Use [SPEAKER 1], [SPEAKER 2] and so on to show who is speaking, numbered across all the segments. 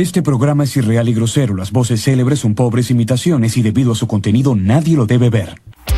[SPEAKER 1] Este programa es irreal y grosero. Las voces célebres son pobres imitaciones y debido a su contenido nadie lo debe ver.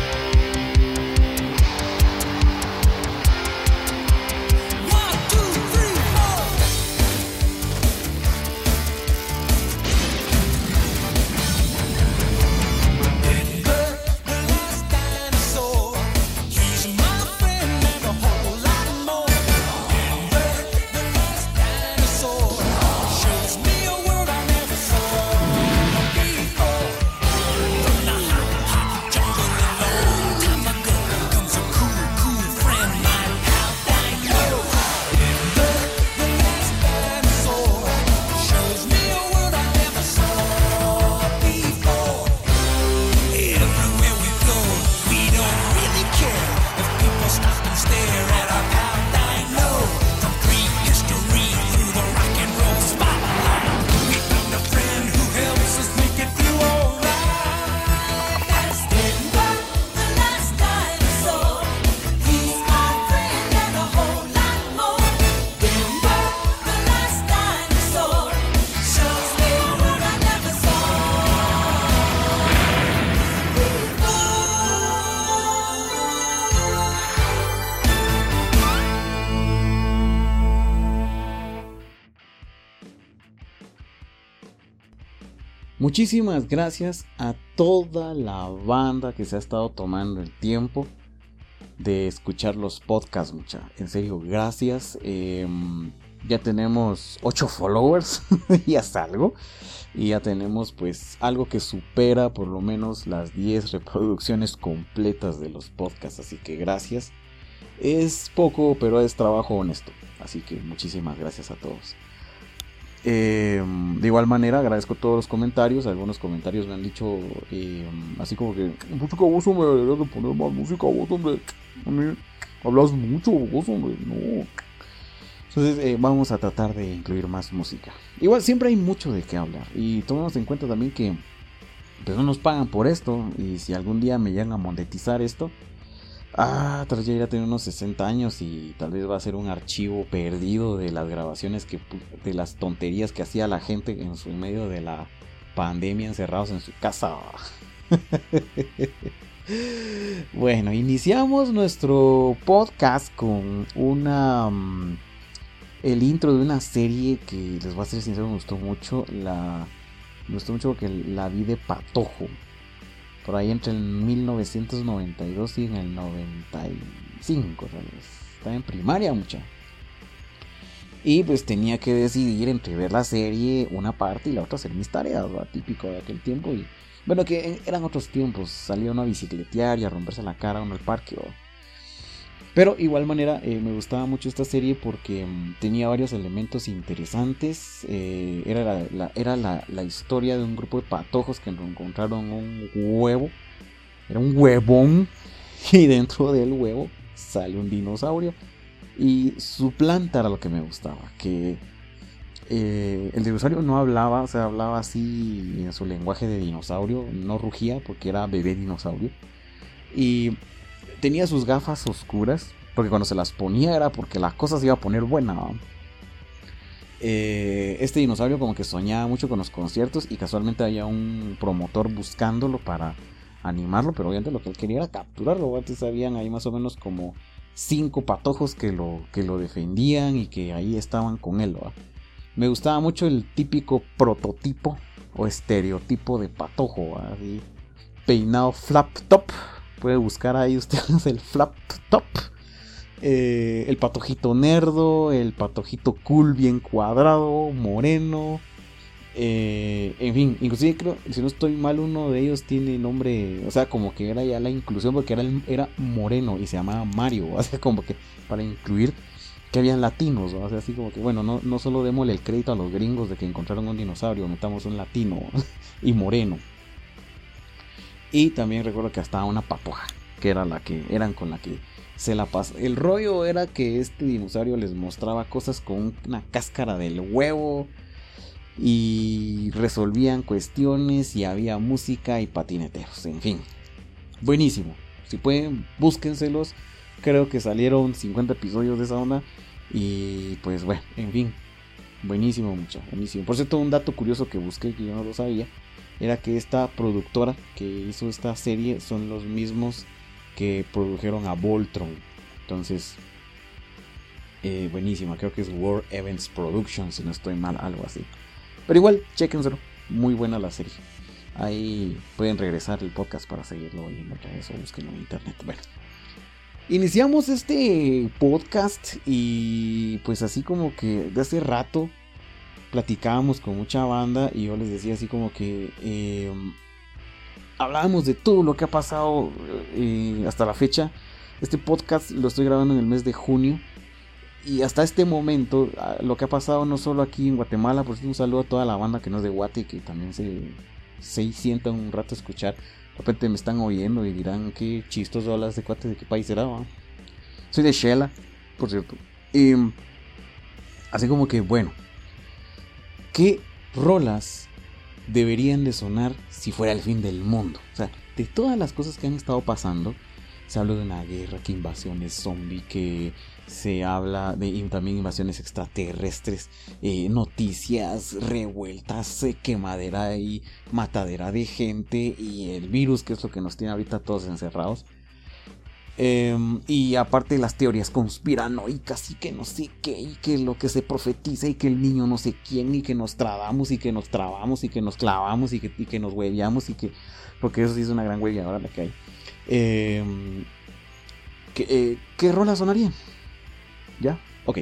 [SPEAKER 2] Muchísimas gracias a toda la banda que se ha estado tomando el tiempo de escuchar los podcasts, mucha. En serio, gracias. Ya tenemos 8 followers, ya es algo. Y ya tenemos pues algo que supera por lo menos las 10 reproducciones completas de los podcasts. Así que gracias. Es poco, pero es trabajo honesto. Así que muchísimas gracias a todos. De igual manera agradezco todos los comentarios. Algunos comentarios me han dicho así como que música vos, hombre, deberías de poner más música vos, hombre. A mí hablas mucho vos, hombre. No. Entonces vamos a tratar de incluir más música. Igual siempre hay mucho de qué hablar. Y tomemos en cuenta también que pues no nos pagan por esto. Y si algún día me llegan a monetizar esto, tal vez ya irá a tener unos 60 años y tal vez va a ser un archivo perdido de las grabaciones de las tonterías que hacía la gente en medio de la pandemia encerrados en su casa. Bueno, iniciamos nuestro podcast con el intro de una serie que les voy a ser sincero, me gustó mucho. Me gustó mucho porque la vi de patojo. Por ahí entre el 1992 y en el 95, ¿sabes? Estaba en primaria, mucha. Y pues tenía que decidir entre ver la serie, una parte, y la otra hacer mis tareas, ¿verdad? Típico de aquel tiempo. Y bueno, que eran otros tiempos. Salía uno a bicicletear y a romperse la cara uno al parque, ¿verdad? Pero igual manera me gustaba mucho esta serie porque tenía varios elementos interesantes. Era la historia de un grupo de patojos que encontraron un huevo. Era un huevón. Y dentro del huevo sale un dinosaurio. Y su planta era lo que me gustaba. Que el dinosaurio no hablaba. O sea, hablaba así en su lenguaje de dinosaurio. No rugía porque era bebé dinosaurio. Y tenía sus gafas oscuras, porque cuando se las ponía era porque la cosa se iba a poner buena, ¿no? Este dinosaurio como que soñaba mucho con los conciertos y casualmente había un promotor buscándolo para animarlo, pero obviamente lo que él quería era capturarlo. Antes habían ahí más o menos como 5 patojos que lo defendían y que ahí estaban con él, ¿no? Me gustaba mucho el típico prototipo o estereotipo de patojo, ¿no? Así, peinado flap top. Puede buscar ahí ustedes el flap top. El patojito nerdo. El patojito cool, bien cuadrado, moreno. En fin, inclusive creo, si no estoy mal, uno de ellos tiene nombre. O sea, como que era ya la inclusión, porque era moreno y se llamaba Mario. O sea, como que para incluir que habían latinos, ¿no? O sea, así como que, bueno, no solo démosle el crédito a los gringos de que encontraron un dinosaurio, metamos un latino y moreno. Y también recuerdo que hasta una patoja, que eran con la que se la pasaba. El rollo era que este dinosaurio les mostraba cosas con una cáscara del huevo y resolvían cuestiones y había música y patineteros, en fin. Buenísimo. Si pueden, búsquenselos. Creo que salieron 50 episodios de esa onda. Y pues bueno, en fin. Buenísimo, buenísimo. Por cierto, un dato curioso que busqué, que yo no lo sabía, era que esta productora que hizo esta serie son los mismos que produjeron a Voltron. Entonces, buenísima, creo que es World Events Productions, si no estoy mal, algo así. Pero igual, chéquenselo, muy buena la serie. Ahí pueden regresar el podcast para seguirlo oyendo otra vez o búsquenlo en internet. Bueno, iniciamos este podcast y pues así como que de hace rato platicábamos con mucha banda y yo les decía así como que hablábamos de todo lo que ha pasado hasta la fecha. Este podcast lo estoy grabando en el mes de junio y hasta este momento lo que ha pasado no solo aquí en Guatemala. Por cierto, un saludo a toda la banda que no es de Guate y que también se sienta un rato a escuchar. De repente me están oyendo y dirán qué chistoso hablas de Guate, de qué país será, ¿va? Soy de Shela, por cierto. Así como que bueno, ¿qué rolas deberían de sonar si fuera el fin del mundo? O sea, de todas las cosas que han estado pasando, se habla de una guerra, que invasiones zombie, que se habla de también invasiones extraterrestres, noticias revueltas, quemadera y matadera de gente, y el virus, que es lo que nos tiene ahorita todos encerrados. Y aparte las teorías conspiranoicas y que no sé qué, y que lo que se profetiza, y que el niño no sé quién, y que nos trabamos y que nos trabamos y que nos clavamos y que nos hueveamos, y que, porque eso sí es una gran hueveadora la que hay. ¿Qué rola sonaría? ¿Ya? Ok.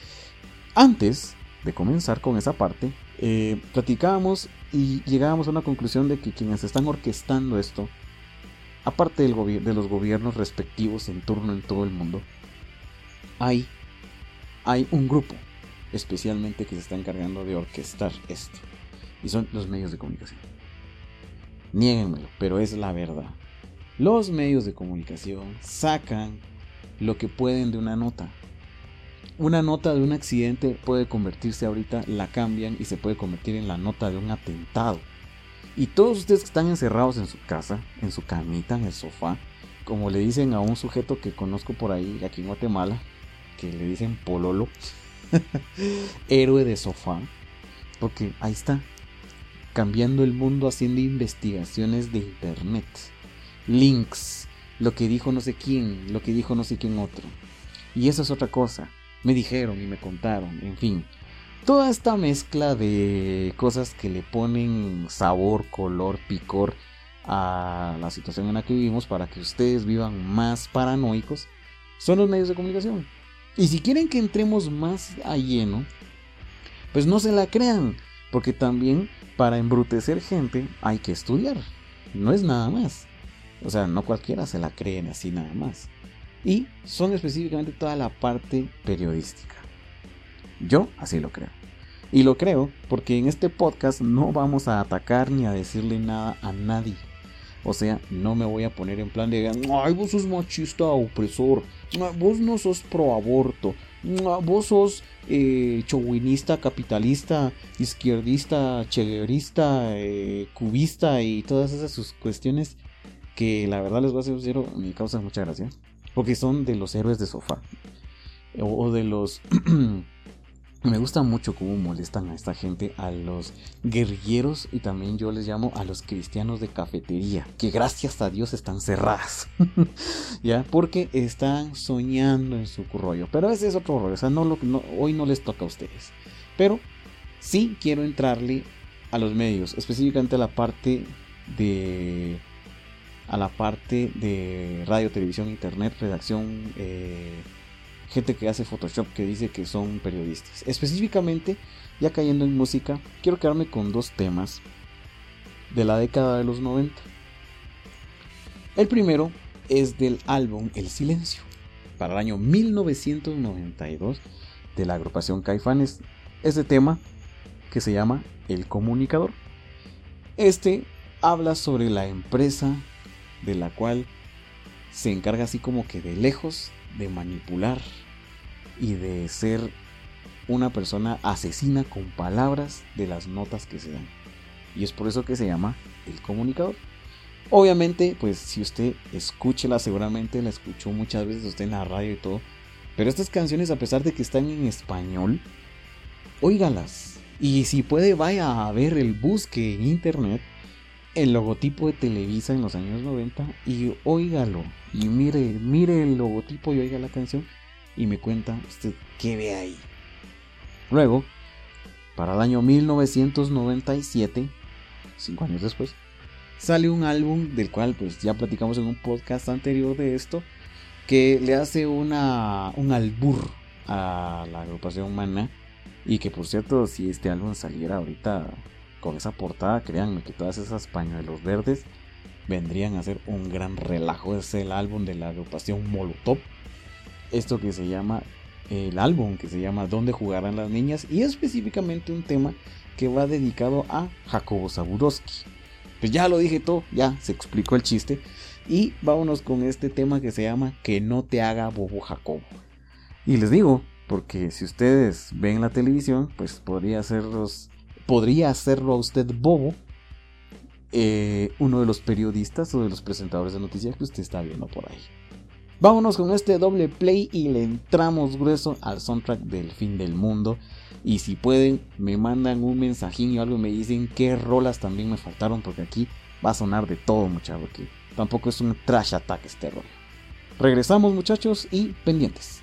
[SPEAKER 2] Antes de comenzar con esa parte, platicábamos y llegábamos a una conclusión de que quienes están orquestando esto, aparte de los gobiernos respectivos en turno en todo el mundo, hay un grupo especialmente que se está encargando de orquestar esto, y son los medios de comunicación. Niéguenmelo, pero es la verdad. Los medios de comunicación sacan lo que pueden de una nota. Una nota de un accidente puede convertirse ahorita, la cambian y se puede convertir en la nota de un atentado. Y todos ustedes que están encerrados en su casa, en su camita, en el sofá, como le dicen a un sujeto que conozco por ahí, aquí en Guatemala, que le dicen Pololo, héroe de sofá, porque ahí está, cambiando el mundo, haciendo investigaciones de internet, links, lo que dijo no sé quién, lo que dijo no sé quién otro. Y eso es otra cosa, me dijeron y me contaron, en fin. Toda esta mezcla de cosas que le ponen sabor, color, picor a la situación en la que vivimos para que ustedes vivan más paranoicos, son los medios de comunicación. Y si quieren que entremos más a lleno, pues no se la crean, porque también para embrutecer gente hay que estudiar, no es nada más. O sea, no cualquiera se la creen así nada más. Y son específicamente toda la parte periodística. Yo así lo creo. Y lo creo porque en este podcast no vamos a atacar ni a decirle nada a nadie. O sea, no me voy a poner en plan de ay, vos sos machista opresor, vos no sos pro aborto, vos sos chauvinista, capitalista, izquierdista, cheguerista, cubista y todas esas sus cuestiones que la verdad les voy a ser sincero, me causan mucha gracia. Porque son de los héroes de sofá. O de los... Me gusta mucho cómo molestan a esta gente, a los guerrilleros, y también yo les llamo a los cristianos de cafetería, que gracias a Dios están cerradas. ¿Ya? Porque están soñando en su rollo. Pero ese es otro rollo. O sea, hoy no les toca a ustedes. Pero sí quiero entrarle a los medios, específicamente a la parte de radio, televisión, internet, redacción, gente que hace Photoshop, que dice que son periodistas. Específicamente, ya cayendo en música, quiero quedarme con dos temas de la década de los 90. El primero es del álbum El Silencio, para el año 1992, de la agrupación Caifanes. Este tema, que se llama El Comunicador. Este habla sobre la empresa de la cual se encarga así como que de lejos de manipular y de ser una persona asesina con palabras de las notas que se dan. Y es por eso que se llama El Comunicador. Obviamente, pues si usted escúchela, seguramente la escuchó muchas veces usted en la radio y todo. Pero estas canciones, a pesar de que están en español, óigalas. Y si puede, vaya a ver el busque en internet, el logotipo de Televisa en los años 90 y óigalo. Y mire el logotipo y oiga la canción y me cuenta usted qué ve ahí. Luego, para el año 1997, 5 años después, sale un álbum del cual pues ya platicamos en un podcast anterior de esto, que le hace un albur a la agrupación Maná. Y que por cierto, si este álbum saliera ahorita con esa portada, créanme que todas esas pañuelos verdes vendrían a ser un gran relajo. Es el álbum de la agrupación Molotov. Esto que se llama, el álbum que se llama ¿Dónde jugarán las niñas? Y específicamente un tema que va dedicado a Jacobo Zabludovsky. Pues ya lo dije todo, ya se explicó el chiste. Y vámonos con este tema que se llama Que no te haga bobo Jacobo. Y les digo, porque si ustedes ven la televisión, pues podría hacerlo a usted bobo uno de los periodistas o de los presentadores de noticias que usted está viendo por ahí. Vámonos con este doble play y le entramos grueso al soundtrack del fin del mundo. Y si pueden, me mandan un mensajín o algo y me dicen qué rolas también me faltaron, porque aquí va a sonar de todo, muchachos, porque tampoco es un trash attack este rollo. Regresamos, muchachos, y pendientes.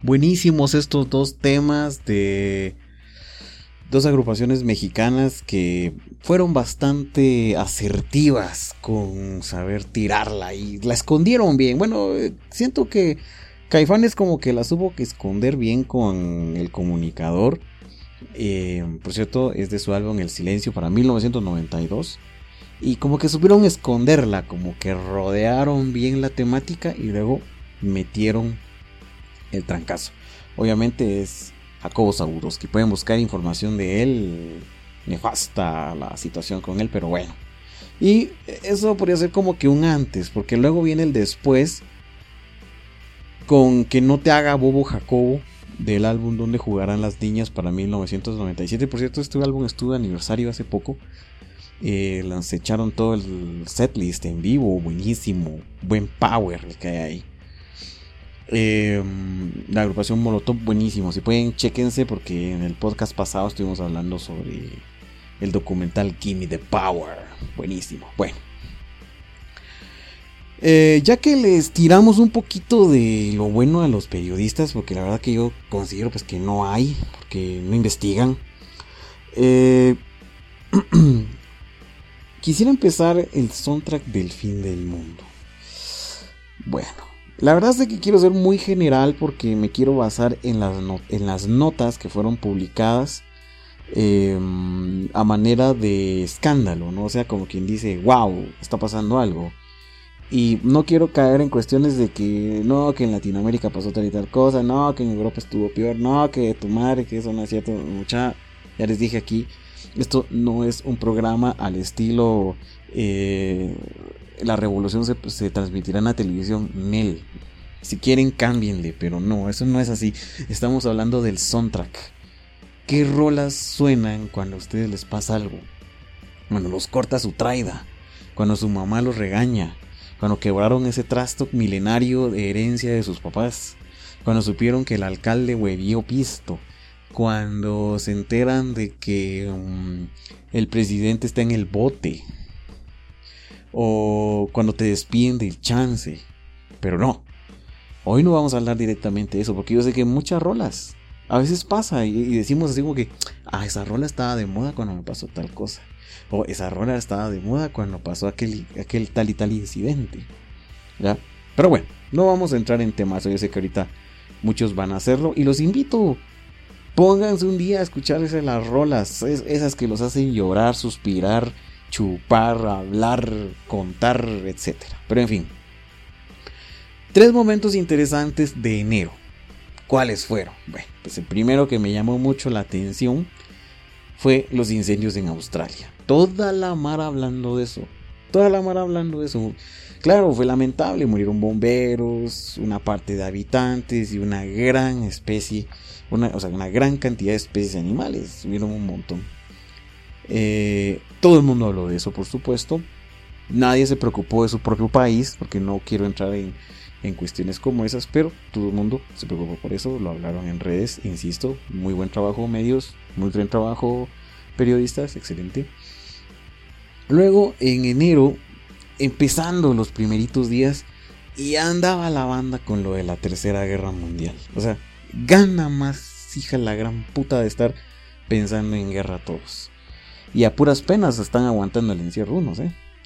[SPEAKER 2] buenísimos estos dos temas de dos agrupaciones mexicanas que fueron bastante asertivas con saber tirarla y la escondieron bien. Bueno, siento que Caifanes como que la supo que esconder bien con El Comunicador. Por cierto, es de su álbum El Silencio para 1992. Y como que supieron esconderla, como que rodearon bien la temática y luego metieron el trancazo. Obviamente es Jacobo Zabludovsky, pueden buscar información de él, nefasta la situación con él, pero bueno. Y eso podría ser como que un antes, porque luego viene el después, con Que no te haga bobo Jacobo, del álbum Donde jugarán las niñas para 1997. Por cierto, este álbum estuvo de aniversario hace poco. Echaron todo el setlist en vivo, buenísimo, buen power el que hay ahí. La agrupación Molotov, buenísimo. Si pueden, chéquense, porque en el podcast pasado estuvimos hablando sobre el documental Gimme the Power. Buenísimo. Bueno, ya que les tiramos un poquito de lo bueno a los periodistas, porque la verdad que yo considero pues que no hay, porque no investigan. Quisiera empezar el soundtrack del Fin del Mundo. Bueno, la verdad es que quiero ser muy general porque me quiero basar en las notas que fueron publicadas a manera de escándalo, ¿no? O sea, como quien dice, wow, está pasando algo. Y no quiero caer en cuestiones de que no, que en Latinoamérica pasó tal y tal cosa, no, que en Europa estuvo peor, no, que tu madre, que eso no es cierto. Ya les dije aquí, esto no es un programa al estilo La Revolución se transmitirá en la televisión. Nel, si quieren cámbienle, pero no, eso no es así. Estamos hablando del soundtrack. ¿Qué rolas suenan cuando a ustedes les pasa algo? Cuando los corta su traida, cuando su mamá los regaña, cuando quebraron ese trasto milenario de herencia de sus papás, cuando supieron que el alcalde huevió pisto, cuando se enteran de que el presidente está en el bote, o cuando te despiden del chance. Pero no, hoy no vamos a hablar directamente de eso, porque yo sé que muchas rolas a veces pasa y decimos así como que esa rola estaba de moda cuando me pasó tal cosa, o esa rola estaba de moda cuando pasó aquel tal y tal incidente, ¿ya? Pero bueno, no vamos a entrar en temas. Yo sé que ahorita muchos van a hacerlo y los invito. Pónganse un día a escucharse las rolas, esas que los hacen llorar, suspirar, chupar, hablar, contar, etc. Pero en fin, 3 momentos interesantes de enero. ¿Cuáles fueron? Bueno, pues el primero que me llamó mucho la atención fue los incendios en Australia. Toda la mar hablando de eso. Claro, fue lamentable, murieron bomberos, una parte de habitantes y una gran especie, una gran cantidad de especies animales, hubieron un montón. Todo el mundo habló de eso, por supuesto. Nadie se preocupó de su propio país, porque no quiero entrar en cuestiones como esas, pero todo el mundo se preocupó por eso, lo hablaron en redes, insisto, muy buen trabajo medios, muy buen trabajo periodistas, excelente. Luego en enero, empezando los primeritos días, y andaba la banda con lo de la Tercera Guerra Mundial. O sea, gana más hija la gran puta de estar pensando en guerra todos. Y a puras penas están aguantando el encierro unos,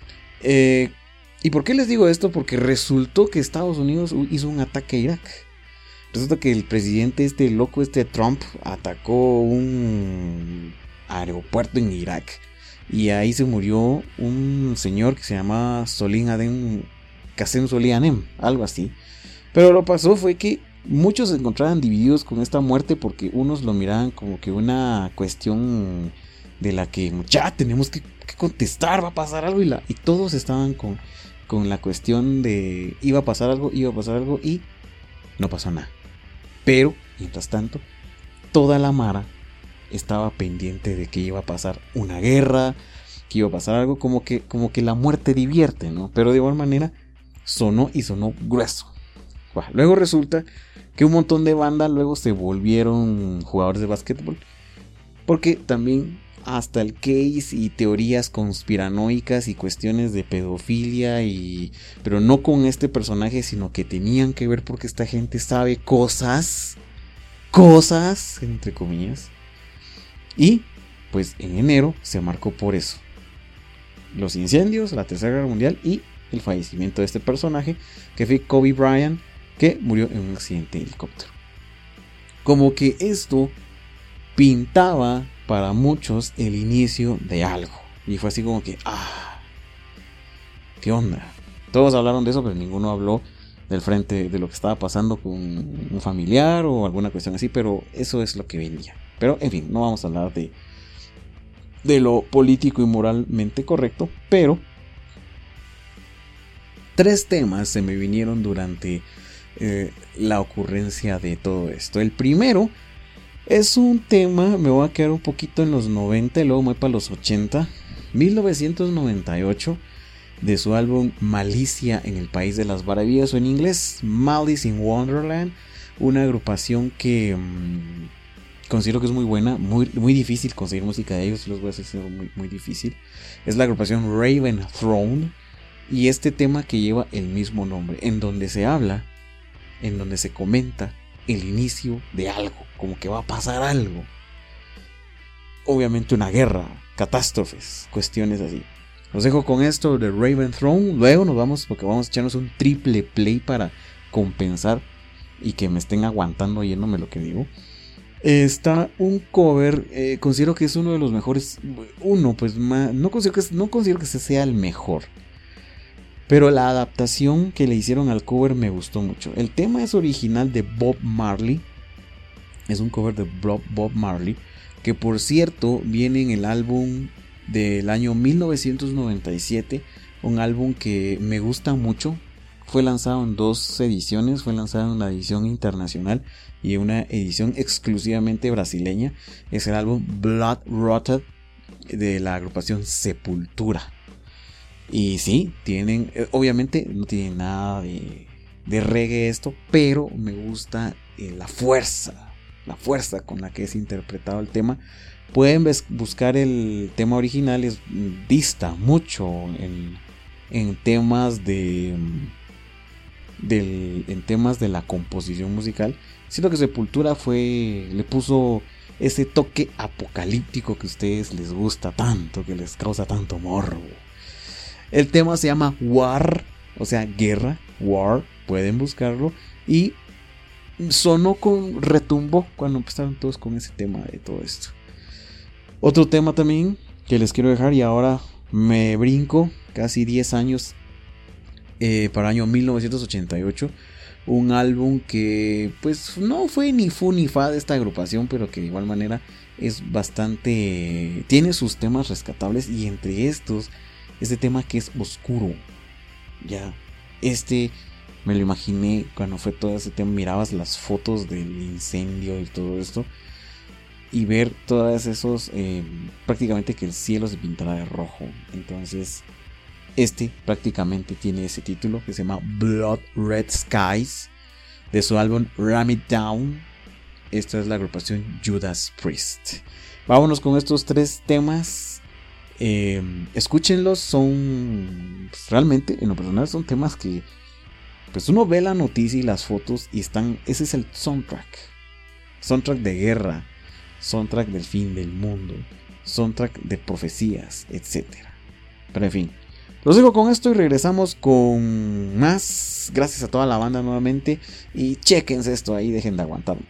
[SPEAKER 2] ¿Y por qué les digo esto? Porque resultó que Estados Unidos hizo un ataque a Irak. Resulta que el presidente Trump atacó un aeropuerto en Irak. Y ahí se murió un señor que se llama Qasem Soleimani, algo así. Pero lo pasó fue que muchos se encontraban divididos con esta muerte, porque unos lo miraban como que una cuestión de la que ya tenemos que contestar, va a pasar algo, y todos estaban con la cuestión de iba a pasar algo y no pasó nada. Pero, mientras tanto, toda la mara estaba pendiente de que iba a pasar una guerra, que iba a pasar algo, como que la muerte divierte, ¿no? Pero de igual manera sonó grueso. Bueno, luego resulta que un montón de bandas luego se volvieron jugadores de básquetbol, porque también hasta el case y teorías conspiranoicas y cuestiones de pedofilia, pero no con este personaje, sino que tenían que ver porque esta gente sabe cosas cosas, entre comillas. Y pues en enero se marcó por eso. Los incendios, la Tercera Guerra Mundial y el fallecimiento de este personaje, que fue Kobe Bryant, que murió en un accidente de helicóptero. Como que esto pintaba para muchos el inicio de algo. Y fue así como que, ¿qué onda? Todos hablaron de eso, pero ninguno habló del frente de lo que estaba pasando con un familiar o alguna cuestión así, pero eso es lo que venía. Pero en fin, no vamos a hablar de lo político y moralmente correcto, pero 3 temas se me vinieron durante la ocurrencia de todo esto. El primero es un tema, me voy a quedar un poquito en los 90 y luego me voy para los 80. 1998, de su álbum Malicia en el País de las Maravillas, o en inglés Malice in Wonderland, una agrupación que considero que es muy buena, muy difícil conseguir música de ellos, los voy a decir muy, muy difícil. Es la agrupación Raven Throne, y este tema que lleva el mismo nombre, en donde se habla, en donde se comenta el inicio de algo, como que va a pasar algo. Obviamente una guerra, catástrofes, cuestiones así. Los dejo con esto de Raven Throne. Luego nos vamos, porque vamos a echarnos un triple play para compensar y que me estén aguantando oyéndome lo que digo. Está un cover, considero que es uno de los mejores. No considero que ese sea el mejor, pero la adaptación que le hicieron al cover me gustó mucho. El tema es original de Bob Marley. Es un cover de Bob Marley, que por cierto viene en el álbum del año 1997, un álbum que me gusta mucho. Fue lanzado en 2 ediciones, fue lanzado en una edición internacional y una edición exclusivamente brasileña. Es el álbum Blood Rotted de la agrupación Sepultura. Y sí, obviamente no tiene nada de reggae esto, pero me gusta la fuerza con la que es interpretado el tema. Pueden buscar el tema original, dista mucho en temas en temas de la composición musical. Siento que Sepultura le puso ese toque apocalíptico que a ustedes les gusta tanto, que les causa tanto morbo. El tema se llama War, o sea, guerra, War, pueden buscarlo. Y retumbó cuando empezaron todos con ese tema de todo esto. Otro tema también que les quiero dejar, y ahora me brinco casi 10 años para el año 1988. Un álbum que pues no fue ni fu ni fa de esta agrupación, pero que de igual manera es bastante... tiene sus temas rescatables, y entre estos, este tema que es Oscuro. Ya, me lo imaginé cuando fue todo ese tema, mirabas las fotos del incendio y todo esto, y ver todas esos, prácticamente que el cielo se pintará de rojo. Entonces prácticamente tiene ese título que se llama Blood Red Skies, de su álbum Ram It Down. Esta es la agrupación Judas Priest. Vámonos con estos 3 temas. Escúchenlos, son pues, realmente en lo personal son temas que pues uno ve la noticia y las fotos y ese es el soundtrack de guerra, soundtrack del fin del mundo, soundtrack de profecías, etc. Pero en fin, los dejo con esto y regresamos con más. Gracias a toda la banda nuevamente, y chéquense esto ahí, dejen de aguantarme.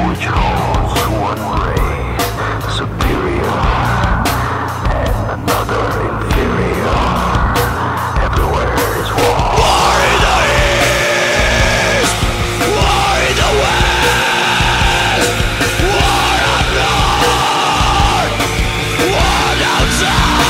[SPEAKER 3] which holds one race superior and another inferior. Everywhere is war. War in the east, war in the west, war up north, war down south.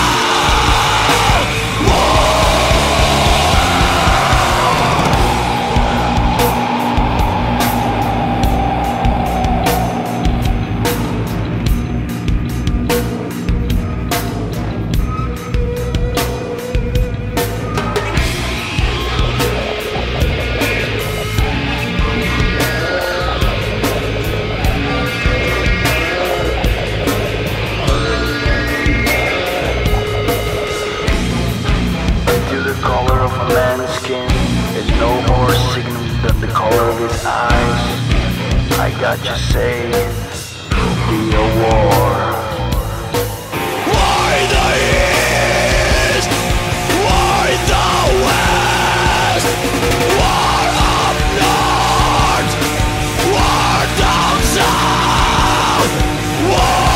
[SPEAKER 3] I got you say, it'll be a war. War in the east, war in the west, war up north, war down south, war.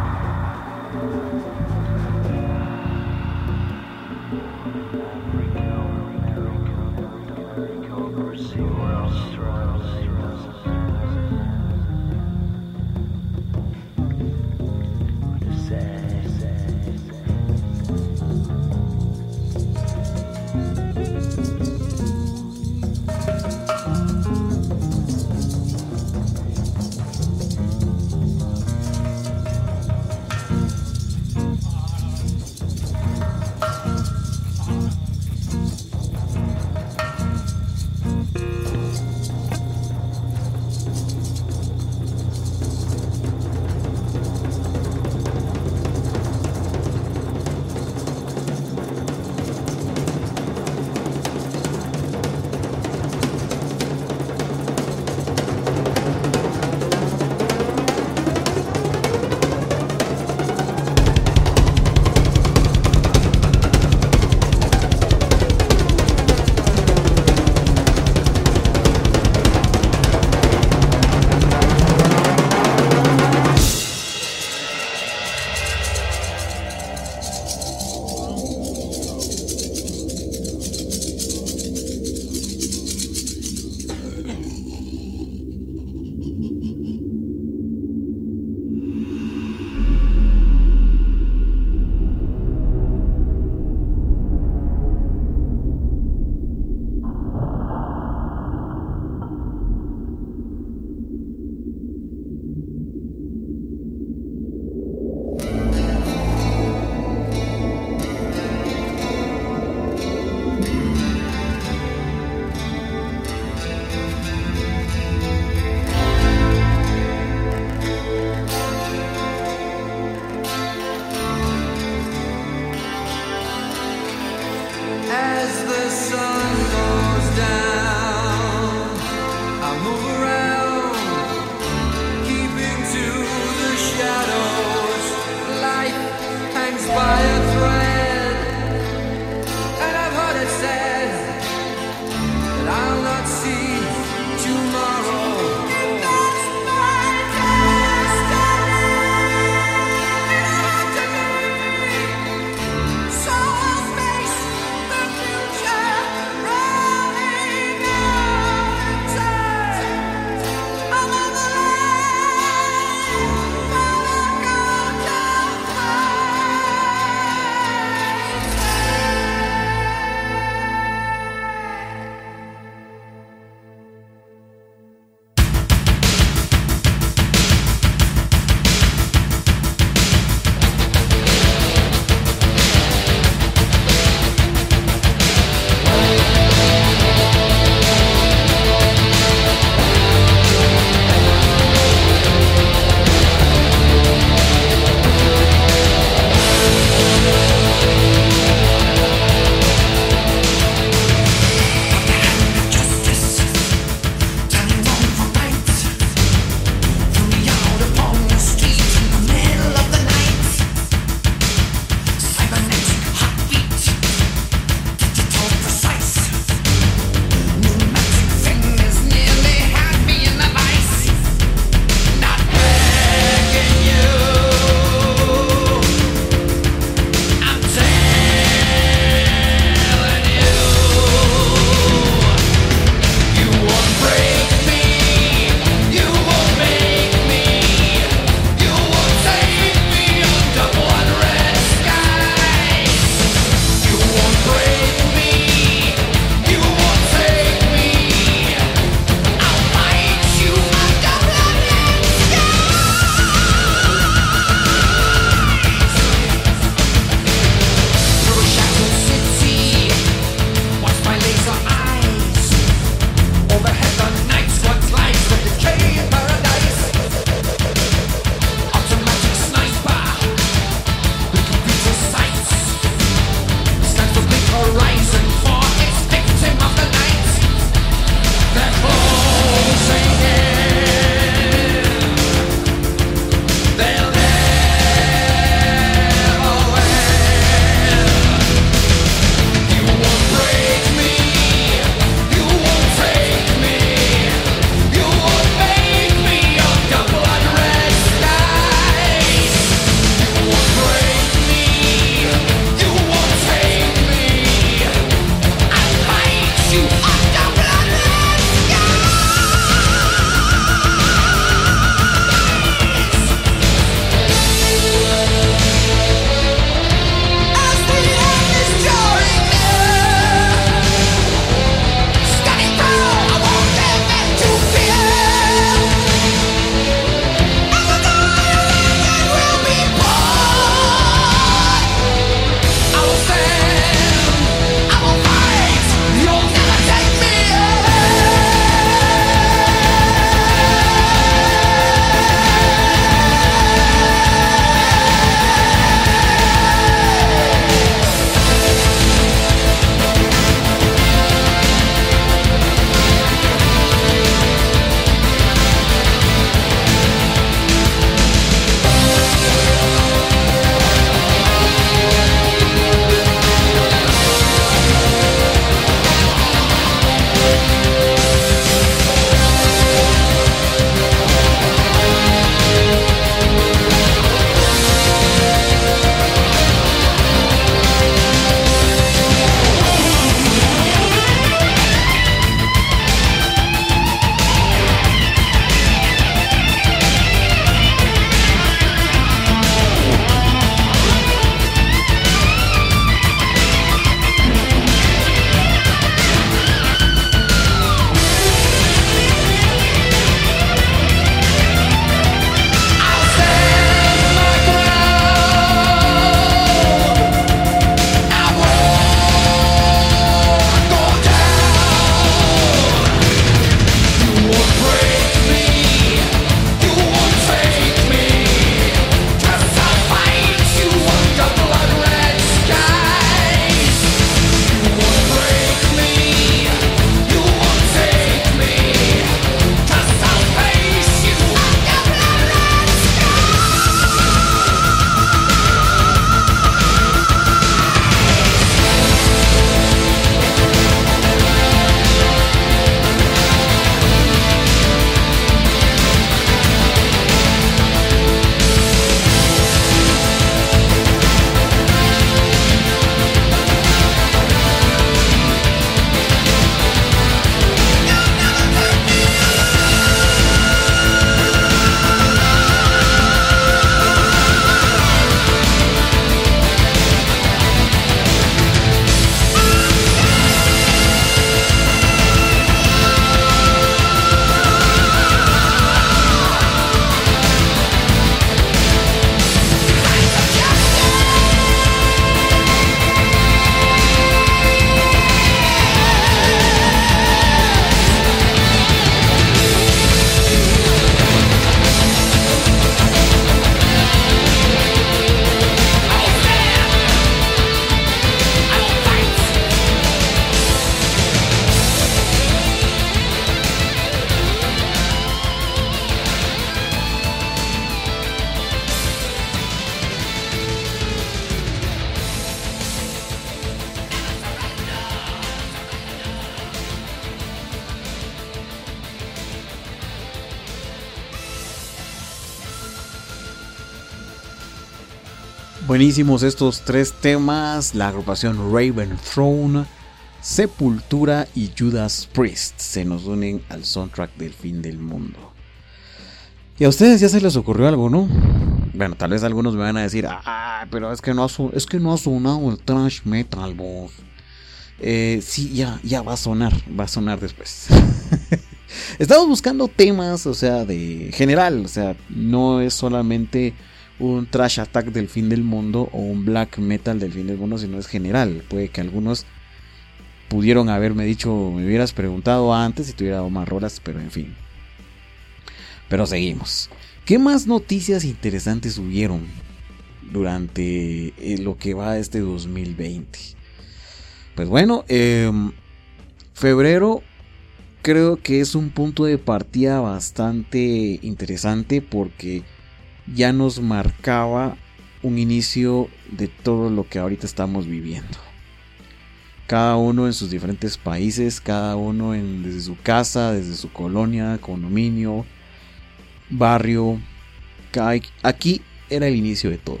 [SPEAKER 2] Buenísimos estos 3 temas. La agrupación Raven Throne, Sepultura y Judas Priest se nos unen al soundtrack del fin del mundo. Y a ustedes ya se les ocurrió algo, ¿no? Bueno, tal vez algunos me van a decir, pero es que no ha sonado el thrash metal, vos. Sí, ya va a sonar después. Estamos buscando temas, o sea, de general, o sea, no es solamente un thrash attack del fin del mundo o un black metal del fin del mundo, sino es general. Puede que algunos pudieron haberme dicho, me hubieras preguntado antes si tuviera más rolas, pero en fin. Pero seguimos. ¿Qué más noticias interesantes hubieron durante lo que va este 2020? Pues bueno, febrero creo que es un punto de partida bastante interesante porque ya nos marcaba un inicio de todo lo que ahorita estamos viviendo. Cada uno en sus diferentes países, cada uno desde su casa, desde su colonia, condominio, barrio. Aquí era el inicio de todo.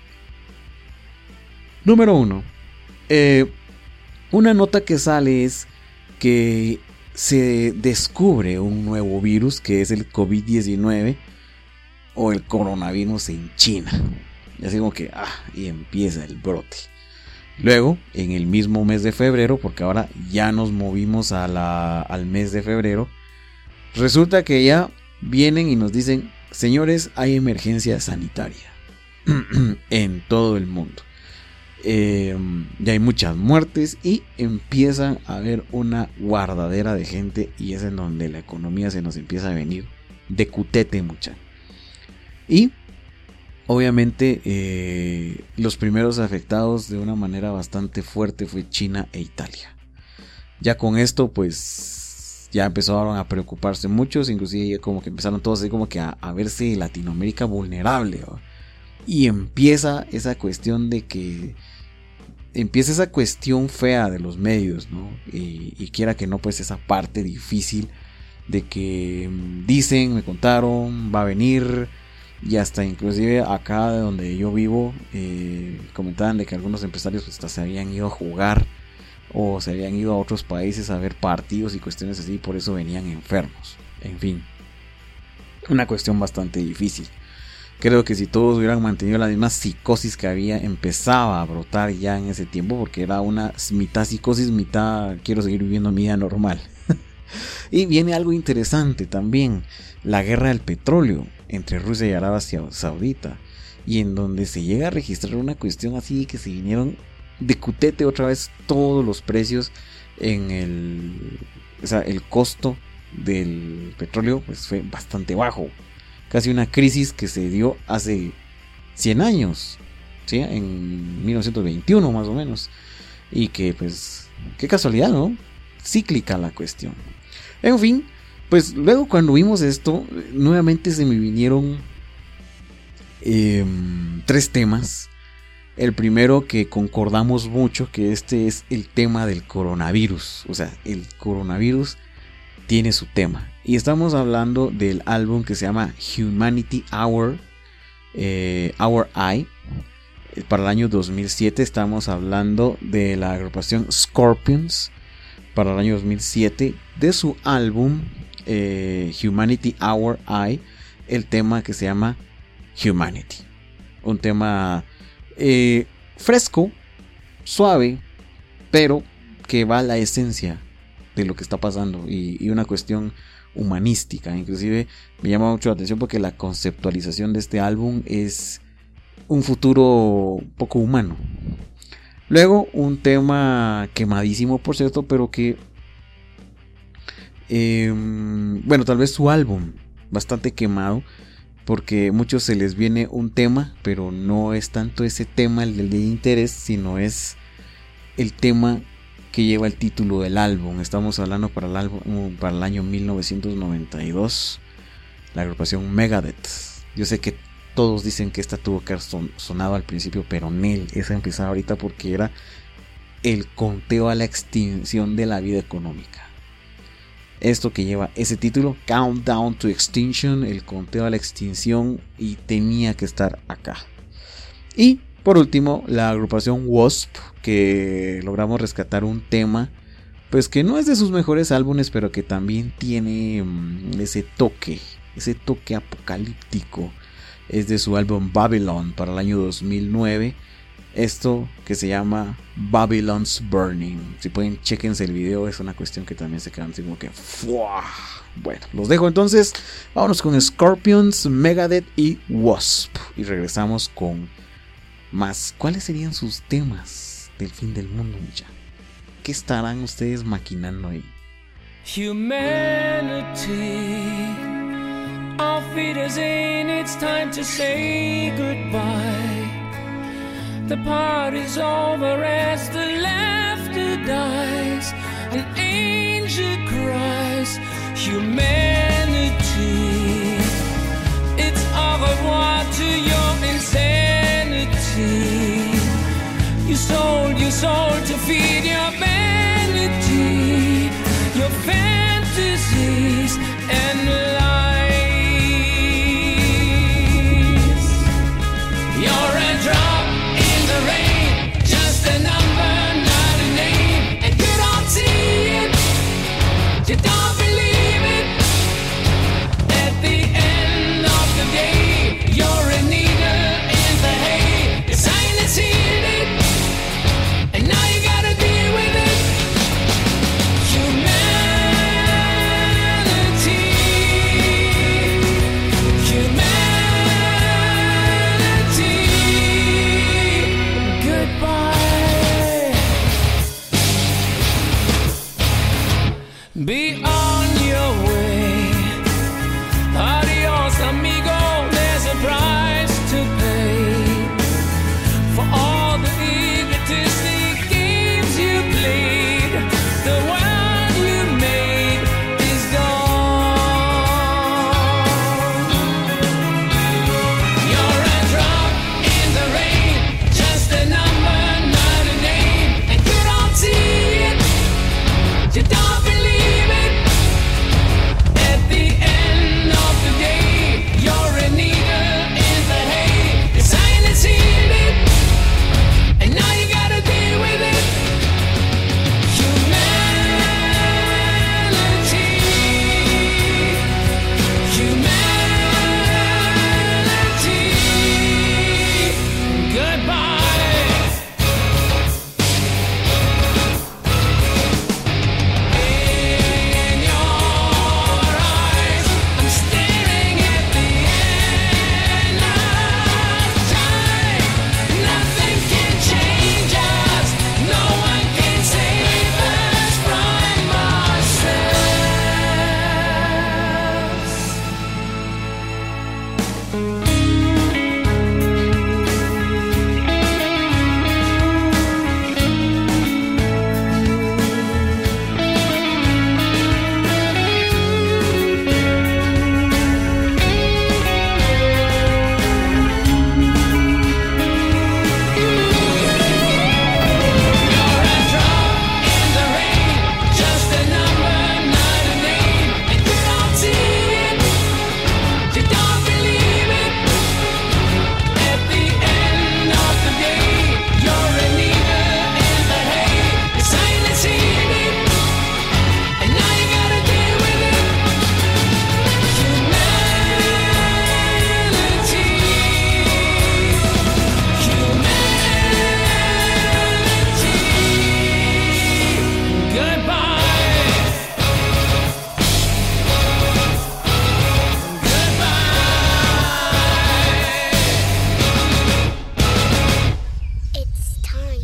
[SPEAKER 2] Número 1. Una nota que sale es que se descubre un nuevo virus que es el COVID-19 o el coronavirus en China. Y así como que, y empieza el brote. Luego, en el mismo mes de febrero, porque ahora ya nos movimos al mes de febrero, resulta que ya vienen y nos dicen, señores, hay emergencia sanitaria en todo el mundo. Ya hay muchas muertes y empieza a haber una guardadera de gente y es en donde la economía se nos empieza a venir de cutete, mucha. Y obviamente los primeros afectados de una manera bastante fuerte fue China e Italia. Ya con esto pues ya empezaron a preocuparse muchos, inclusive como que empezaron todos así como que a verse Latinoamérica vulnerable, ¿no? Y empieza esa cuestión de que empieza esa cuestión fea de los medios, ¿no? Y quiera que no, pues esa parte difícil de que dicen, me contaron, va a venir. Y hasta inclusive acá de donde yo vivo comentaban de que algunos empresarios pues, hasta se habían ido a jugar o se habían ido a otros países a ver partidos y cuestiones así, por eso venían enfermos. En fin, una cuestión bastante difícil. Creo que si todos hubieran mantenido la misma psicosis que empezaba a brotar ya en ese tiempo, porque era una mitad psicosis, mitad quiero seguir viviendo mi vida normal. Y viene algo interesante también, la guerra del petróleo entre Rusia y Arabia Saudita, y en donde se llega a registrar una cuestión así que se vinieron de cutete otra vez todos los precios en el costo del petróleo pues fue bastante bajo, casi una crisis que se dio hace 100 años, ¿sí? En 1921 más o menos, y que pues qué casualidad, ¿no? Cíclica la cuestión. En fin, pues luego cuando vimos esto, nuevamente se me vinieron 3 temas. El primero que concordamos mucho, que este es el tema del coronavirus. O sea, el coronavirus tiene su tema. Y estamos hablando del álbum que se llama Humanity Hour Eye. Para el año 2007 estamos hablando de la agrupación Scorpions. Para el año 2007 de su álbum Humanity Hour Eye, el tema que se llama Humanity, un tema fresco, suave, pero que va a la esencia de lo que está pasando y una cuestión humanística. Inclusive me llama mucho la atención porque la conceptualización de este álbum es un futuro poco humano. Luego un tema quemadísimo, por cierto, pero que bueno, tal vez su álbum bastante quemado, porque a muchos se les viene un tema, pero no es tanto ese tema el del de interés, sino es el tema que lleva el título del álbum. Estamos hablando para el año 1992, la agrupación Megadeth. Yo sé que todos dicen que esta tuvo que haber sonado al principio, pero esa empezaba ahorita porque era el conteo a la extinción de la vida económica. Esto que lleva ese título, Countdown to Extinction, el conteo a la extinción, y tenía que estar acá. Y Por último, la agrupación W.A.S.P., que logramos rescatar un tema pues que no es de sus mejores álbumes, pero que también tiene ese toque apocalíptico. Es de su álbum Babylon para el año 2009. Esto que se llama Babylon's Burning. Si pueden, chequense el video. Es una cuestión que también se quedan así como que ¡fua! Bueno, los dejo entonces. Vámonos con Scorpions, Megadeth y W.A.S.P. Y regresamos con más. ¿Cuáles serían sus temas del fin del mundo, ya? ¿Qué estarán ustedes maquinando ahí?
[SPEAKER 4] Humanity, our feet is in, it's time to say goodbye. The party's over as the laughter dies. An angel cries, humanity. It's au revoir to your insanity. You sold your soul to feed your vanity, your fantasies and lies. You're a drop in the rain, just a number, not a name. And you don't see it, you don't believe it. At the end of the day, you're a needle in the hay. Your silence healed it, and now you gotta deal with it. Humanity, goodbye. Be on your way. Adios, amigo. There's a price to pay for all the egotistic games you played. The world you made is gone. You're a drop in the rain, just a number, not a name. And you don't see it, you don't believe it. At the end of the day, you're a needle in the hay. The silence healed it, and now you gotta deal with it. Humanity, goodbye. In your eyes, I'm staring at the end of time. Nothing can change us, no one can save us from ourselves. You're a drop in the rain, just a number, not a name. And you don't see it, you don't believe it. At the end of the day, you're a needle in the hay. Your silence healed it, and now you gotta deal with it. Humanity, goodbye.
[SPEAKER 5] It's time.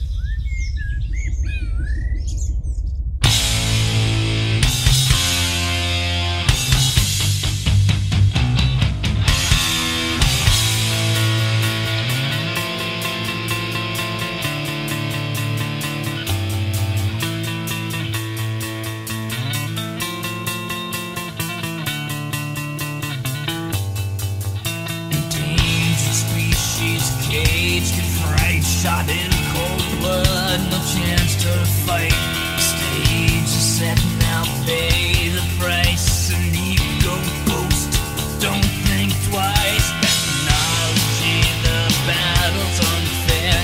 [SPEAKER 4] Endangered species, caged in fright, shot in cold blood, no chance to fight. Stage is set, now pay the price. An ego ghost, don't think twice. Technology, the battle's unfair.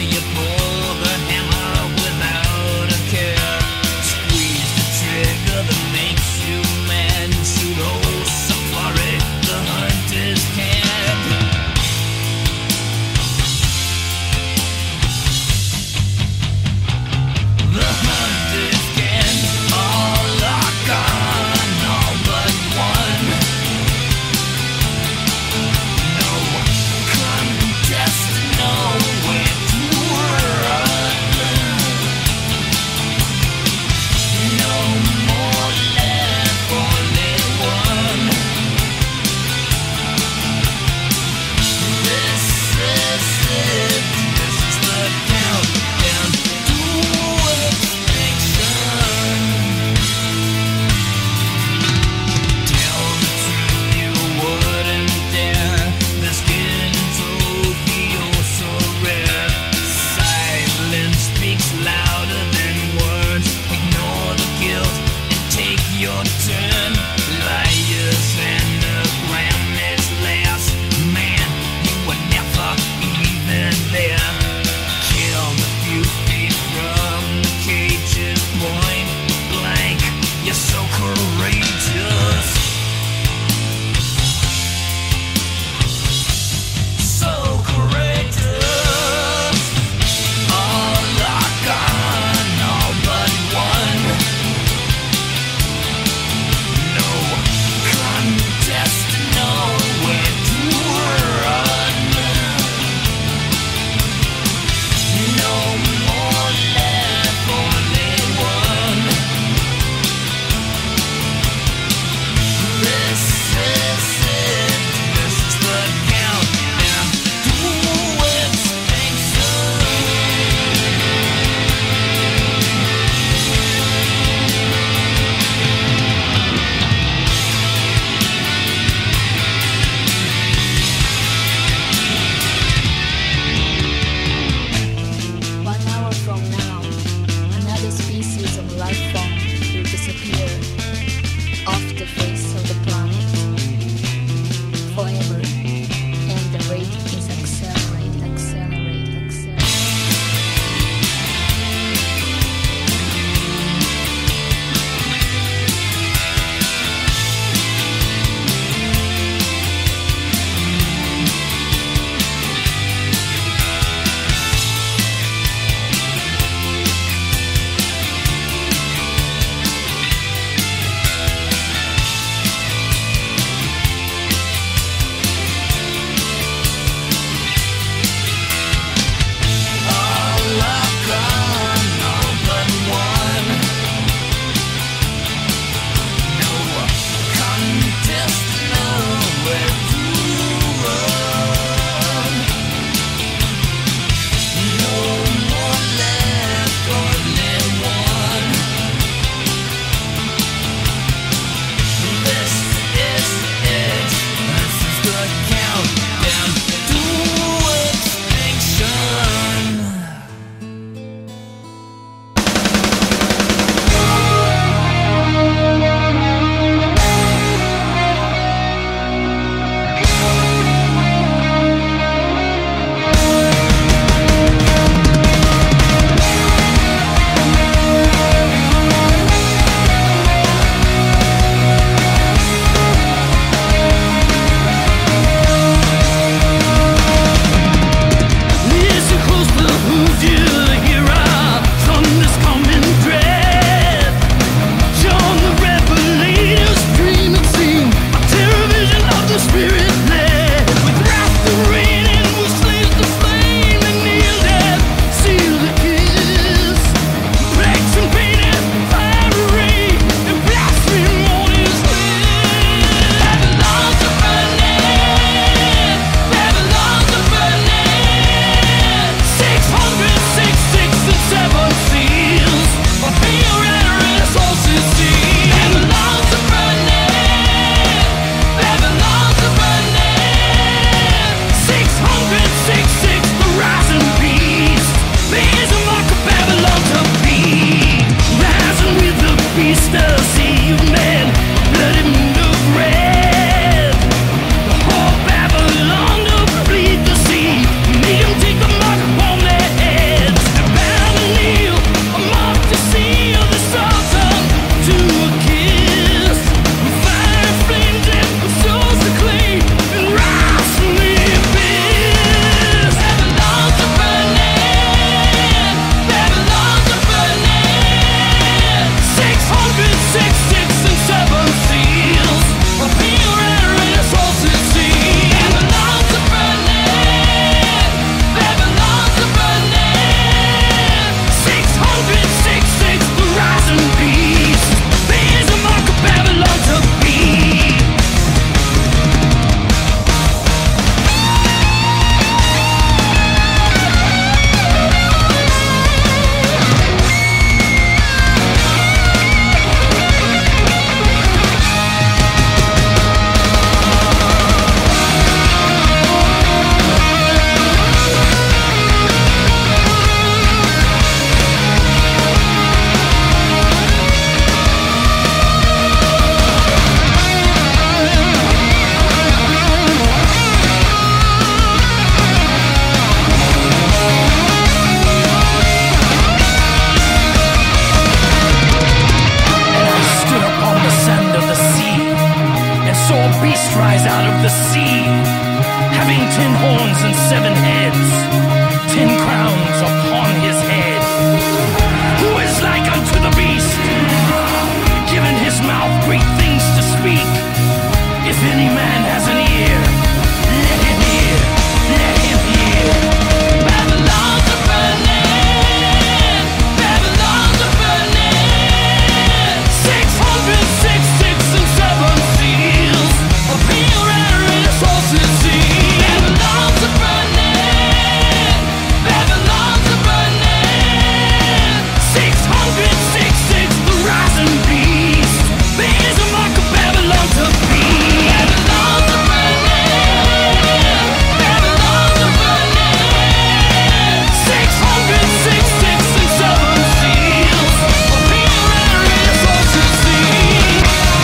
[SPEAKER 5] sea, having 10 horns and 7 heads, 10 crowns upon his head, who is like unto the beast, giving his mouth great things to speak. If any man has an ear, let him hear, let him hear. Babylon's a burning, Babylon's a burning. 666 and 7 seals, appear and resources see. Babylon's a burning, Babylon's a burning. 666, the rising beast, bears a mark of Babylon to be. Babylon's a burning, Babylon's a burning. 666 and 7 seals, appear and resources see.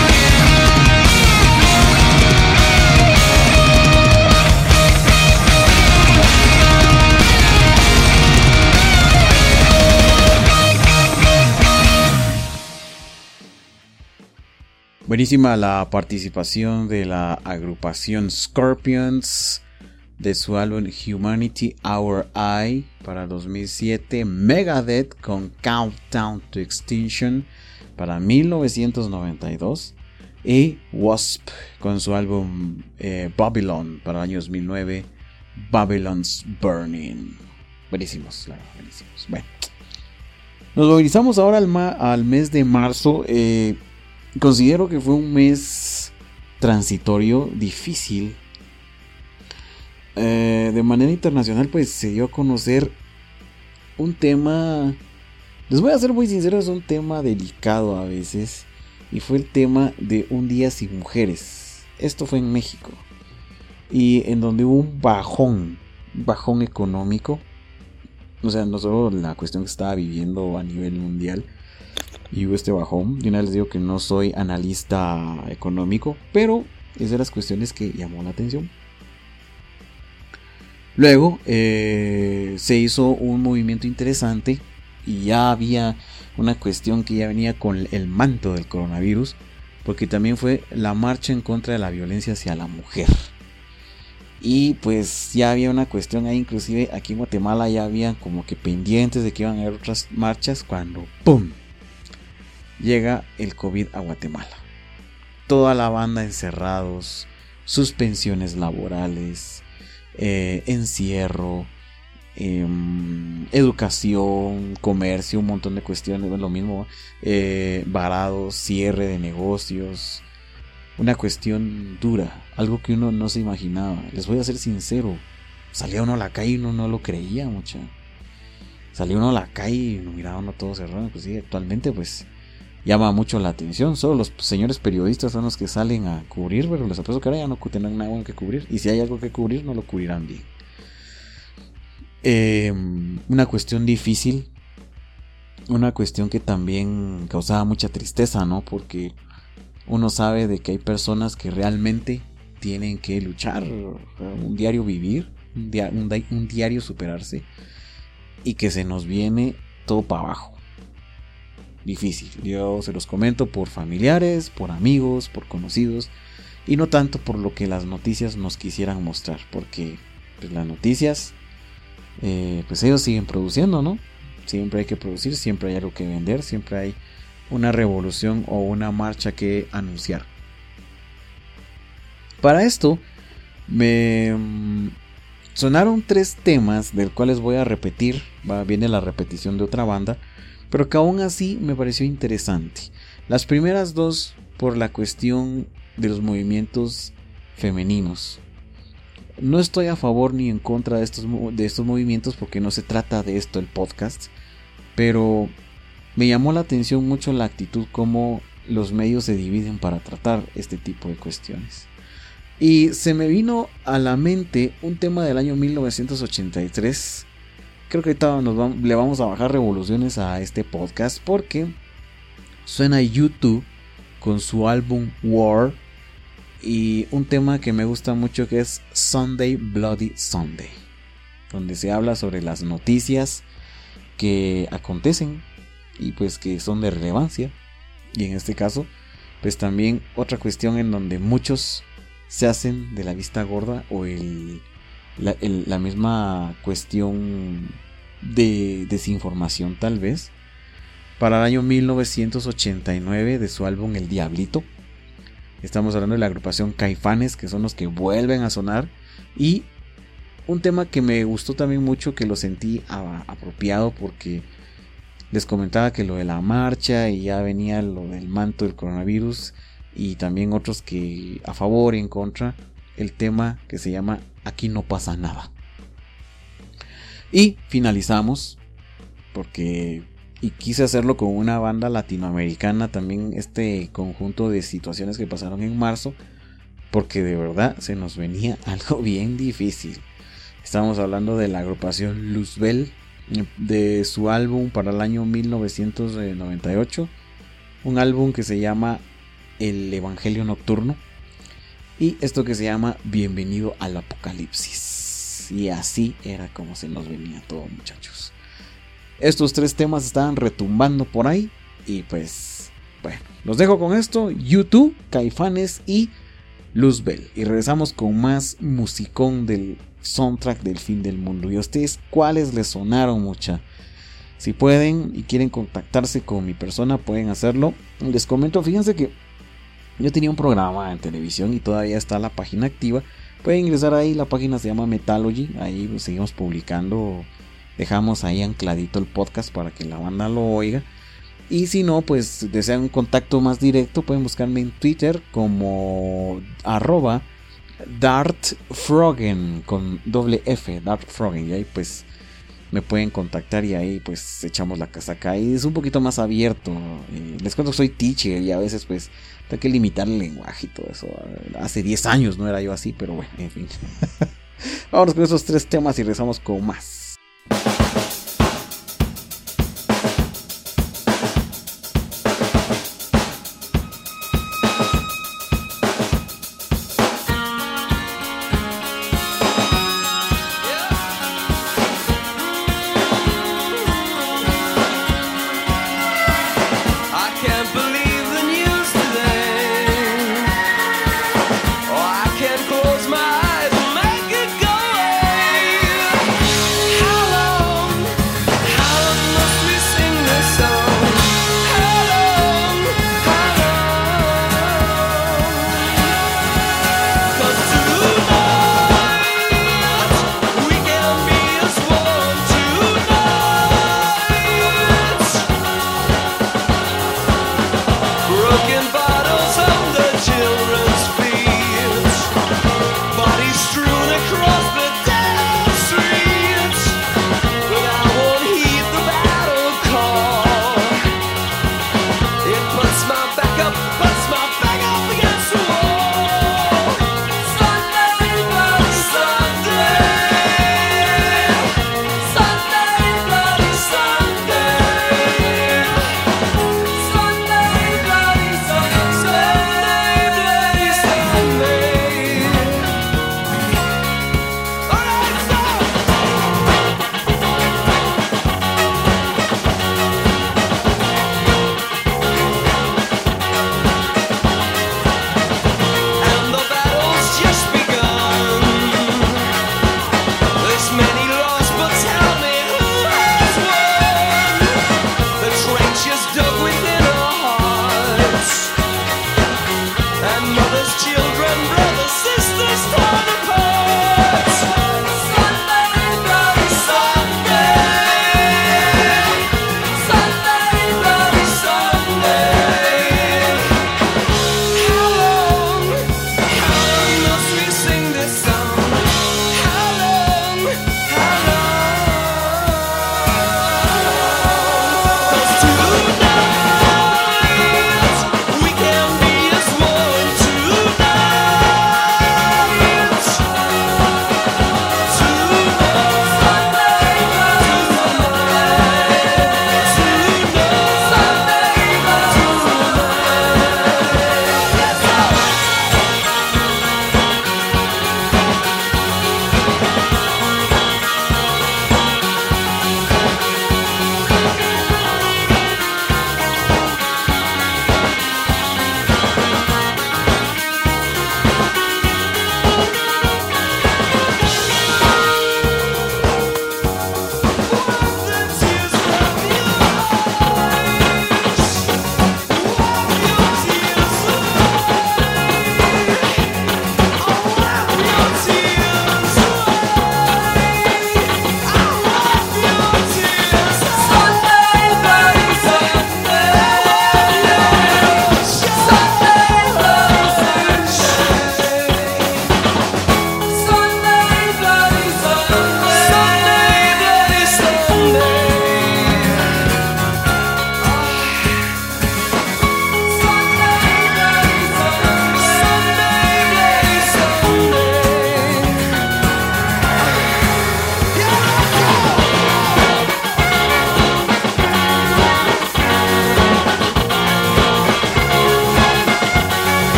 [SPEAKER 2] Buenísima la participación de la agrupación Scorpions de su álbum Humanity Our Eye para 2007, Megadeth con Countdown to Extinction para 1992 y Wasp con su álbum Babylon para el año 2009, Babylon's Burning. Buenísimos, claro, buenísimos. Bueno, nos movilizamos ahora al mes de marzo. Considero que fue un mes transitorio, difícil. De manera internacional, pues se dio a conocer un tema. Les voy a ser muy sincero, es un tema delicado a veces. Y fue el tema de Un Día Sin Mujeres. Esto fue en México. Y en donde hubo un bajón económico. O sea, no solo la cuestión que estaba viviendo a nivel mundial. Y hubo este bajón. De una vez les digo que no soy analista económico, pero es de las cuestiones que llamó la atención. Luego se hizo un movimiento interesante y ya había una cuestión que ya venía con el manto del coronavirus, porque también fue la marcha en contra de la violencia hacia la mujer. Y pues ya había una cuestión ahí, inclusive aquí en Guatemala ya habían como que pendientes de que iban a haber otras marchas cuando ¡pum! Llega el COVID a Guatemala. Toda la banda encerrados, suspensiones laborales, encierro, educación, comercio, un montón de cuestiones, lo mismo, varados, cierre de negocios, una cuestión dura, algo que uno no se imaginaba. Les voy a ser sincero, salía uno a la calle y uno no lo creía, mucha. Salía uno a la calle y uno miraba uno todo cerrado, pues sí, actualmente pues llama mucho la atención. Solo los señores periodistas son los que salen a cubrir, pero les apuesto que ahora ya no tienen nada que cubrir. Y si hay algo que cubrir, no lo cubrirán bien. Una cuestión difícil. Una cuestión que también causaba mucha tristeza, ¿no? Porque uno sabe de que hay personas que realmente tienen que luchar, un diario vivir, un diario superarse. Y que se nos viene todo para abajo. Difícil, yo se los comento por familiares, por amigos, por conocidos, y no tanto por lo que las noticias nos quisieran mostrar, porque pues, las noticias pues ellos siguen produciendo, ¿no? Siempre hay que producir, siempre hay algo que vender, siempre hay una revolución o una marcha que anunciar. Para esto me sonaron 3 temas del cuales voy a repetir, viene la repetición de otra banda, pero que aún así me pareció interesante. Las primeras 2 por la cuestión de los movimientos femeninos. No estoy a favor ni en contra de estos movimientos, porque no se trata de esto el podcast, pero me llamó la atención mucho la actitud como los medios se dividen para tratar este tipo de cuestiones. Y se me vino a la mente un tema del año 1983. Creo que ahorita le vamos a bajar revoluciones a este podcast, porque suena U2 con su álbum War y un tema que me gusta mucho, que es Sunday Bloody Sunday, donde se habla sobre las noticias que acontecen y pues que son de relevancia. Y en este caso pues también otra cuestión en donde muchos se hacen de la vista gorda o la misma cuestión de desinformación tal vez. Para el año 1989 de su álbum El Diablito. Estamos hablando de la agrupación Caifanes, que son los que vuelven a sonar. Y un tema que me gustó también mucho, que lo sentí apropiado, porque les comentaba que lo de la marcha y ya venía lo del manto del coronavirus, y también otros que a favor y en contra, el tema que se llama Aquí no pasa nada. Y finalizamos y quise hacerlo con una banda latinoamericana también, este conjunto de situaciones que pasaron en marzo, porque de verdad se nos venía algo bien difícil. Estamos hablando de la agrupación Luzbel, de su álbum para el año 1998, un álbum que se llama El Evangelio Nocturno, y esto que se llama Bienvenido al Apocalipsis. Y así era como se nos venía todo, muchachos. Estos 3 temas estaban retumbando por ahí. Y pues, bueno, los dejo con esto: YouTube, Caifanes y Luzbel. Y regresamos con más musicón del soundtrack del fin del mundo. ¿Y a ustedes cuáles les sonaron, mucha? Si pueden y quieren contactarse con mi persona, pueden hacerlo. Les comento, fíjense que yo tenía un programa en televisión y todavía está la página activa. Pueden ingresar ahí, la página se llama Metalogy. Ahí seguimos publicando. Dejamos ahí ancladito el podcast para que la banda lo oiga. Y si no, pues desean un contacto más directo, pueden buscarme en Twitter como @DartFroggen con doble F, DartFroggen. Y ahí pues me pueden contactar y ahí pues echamos la casaca. Y es un poquito más abierto. Les cuento que soy teacher y a veces pues tengo que limitar el lenguaje y todo eso. Hace 10 años no era yo así, pero bueno, en fin. Vámonos con esos 3 temas y regresamos con más.
[SPEAKER 4] Close my eyes and make it go away.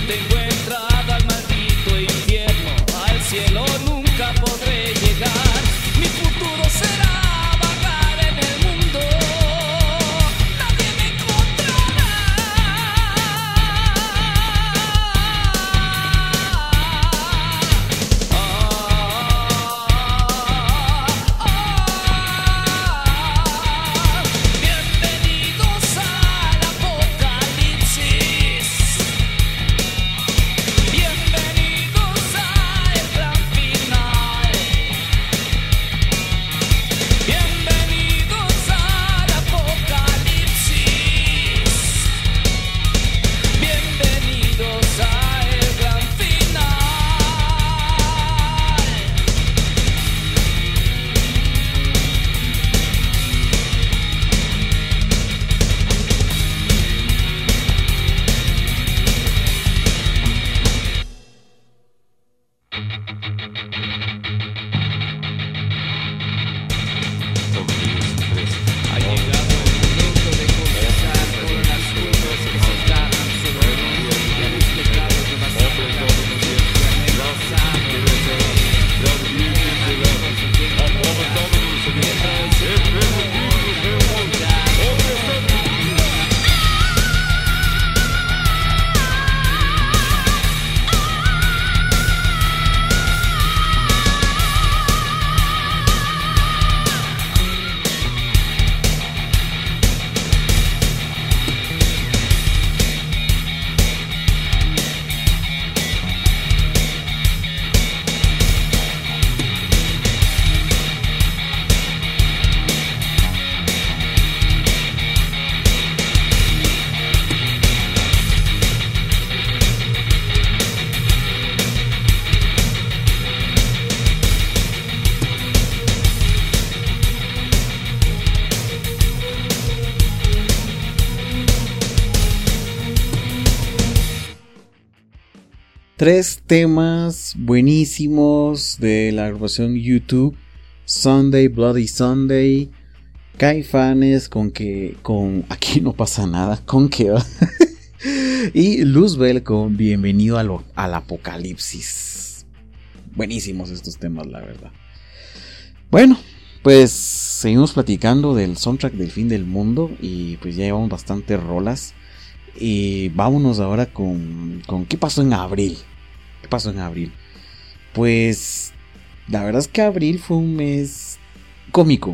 [SPEAKER 4] tengo entrada al maldito infierno, al cielo nunca podré llegar. Mi futuro será vagar en el mundo, nadie me encontrará. Bienvenidos al apocalipsis. Bienvenidos al gran final. Bienvenidos al apocalipsis. Bienvenidos al gran final. Ha llegado el momento de conversar con las cosas que se cargan sobre nosotros y a los pecados de la
[SPEAKER 2] Tres temas buenísimos de la agrupación U2: Sunday, Bloody Sunday, Caifanes con Aquí no pasa nada, con que va, y Luzbel con Bienvenido al Apocalipsis. Buenísimos estos temas, la verdad. Bueno, pues seguimos platicando del soundtrack del fin del mundo y pues ya llevamos bastantes rolas. Y vámonos ahora con ¿qué pasó en abril? ¿Qué pasó en abril? Pues la verdad es que abril fue un mes cómico,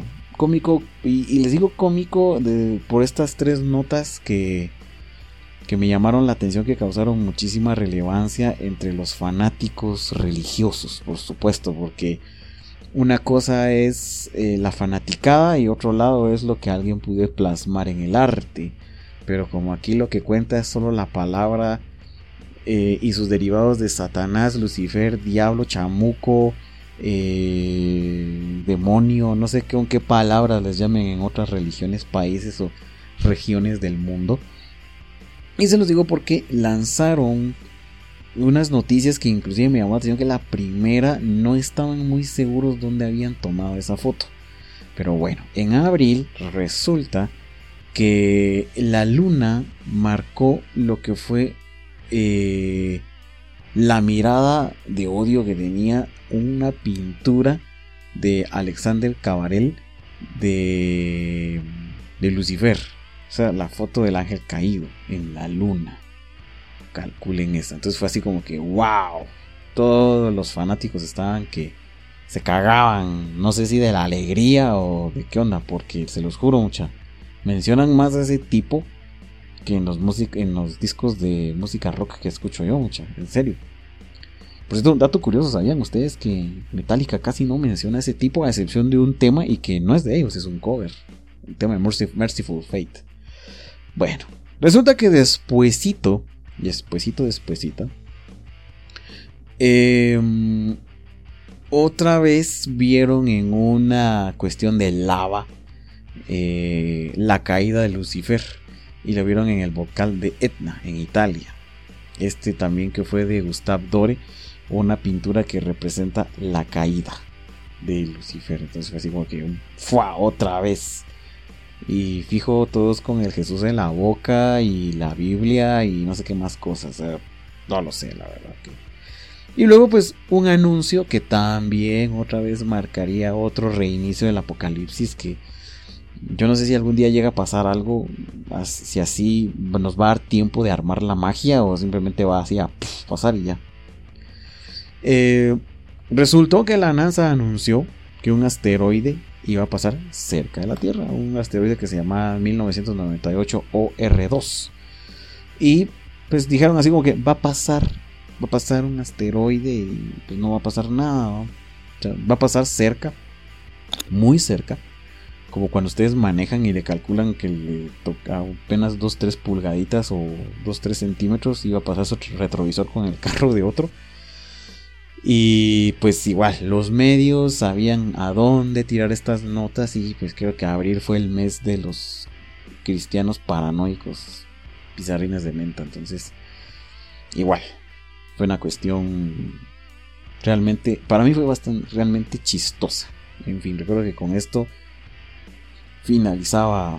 [SPEAKER 2] y les digo cómico por estas tres notas que me llamaron la atención, que causaron muchísima relevancia entre los fanáticos religiosos, por supuesto, porque una cosa es la fanaticada y otro lado es lo que alguien pudo plasmar en el arte. Pero como aquí lo que cuenta es solo la palabra y sus derivados de Satanás, Lucifer, diablo, chamuco, demonio, no sé con qué palabras les llamen en otras religiones, países o regiones del mundo. Y se los digo porque lanzaron unas noticias que inclusive me llamó la atención, que la primera no estaban muy seguros dónde habían tomado esa foto. Pero bueno, en abril resulta que la luna marcó lo que fue la mirada de odio que tenía una pintura de Alexander Cabarel de Lucifer. O sea, la foto del ángel caído en la luna. Calculen eso. Entonces fue así como que wow. Todos los fanáticos estaban que se cagaban. No sé si de la alegría o de qué onda, porque se los juro, mucha. Mencionan más a ese tipo que en los discos de música rock que escucho yo, mucha. En serio. Por cierto, un dato curioso, ¿sabían ustedes que Metallica casi no menciona a ese tipo, a excepción de un tema, y que no es de ellos, es un cover? El tema de Merciful Fate. Bueno, resulta que despuesito, otra vez vieron en una cuestión de lava la caída de Lucifer, y lo vieron en el volcán de Etna en Italia. Este también, que fue de Gustave Dore, una pintura que representa la caída de Lucifer. Entonces fue así como que ¡fua! Otra vez. Y fijo, todos con el Jesús en la boca y la Biblia y no sé qué más cosas. No lo sé, la verdad. Y luego pues un anuncio que también otra vez marcaría otro reinicio del apocalipsis, que yo no sé si algún día llega a pasar algo, si así nos va a dar tiempo de armar la magia o simplemente va así a pasar y ya. Resultó que la NASA anunció que un asteroide iba a pasar cerca de la Tierra, un asteroide que se llama 1998 OR2. Y pues dijeron así como que va a pasar un asteroide y pues no va a pasar nada, ¿no? O sea, va a pasar cerca, muy cerca, como cuando ustedes manejan y le calculan que le toca apenas 2-3 pulgaditas o 2-3 centímetros y va a pasar su retrovisor con el carro de otro. Y pues igual, los medios sabían a dónde tirar estas notas y pues creo que abril fue el mes de los cristianos paranoicos, pizarrines de menta. Entonces, igual, fue una cuestión realmente, para mí fue realmente chistosa. En fin, recuerdo que con esto finalizaba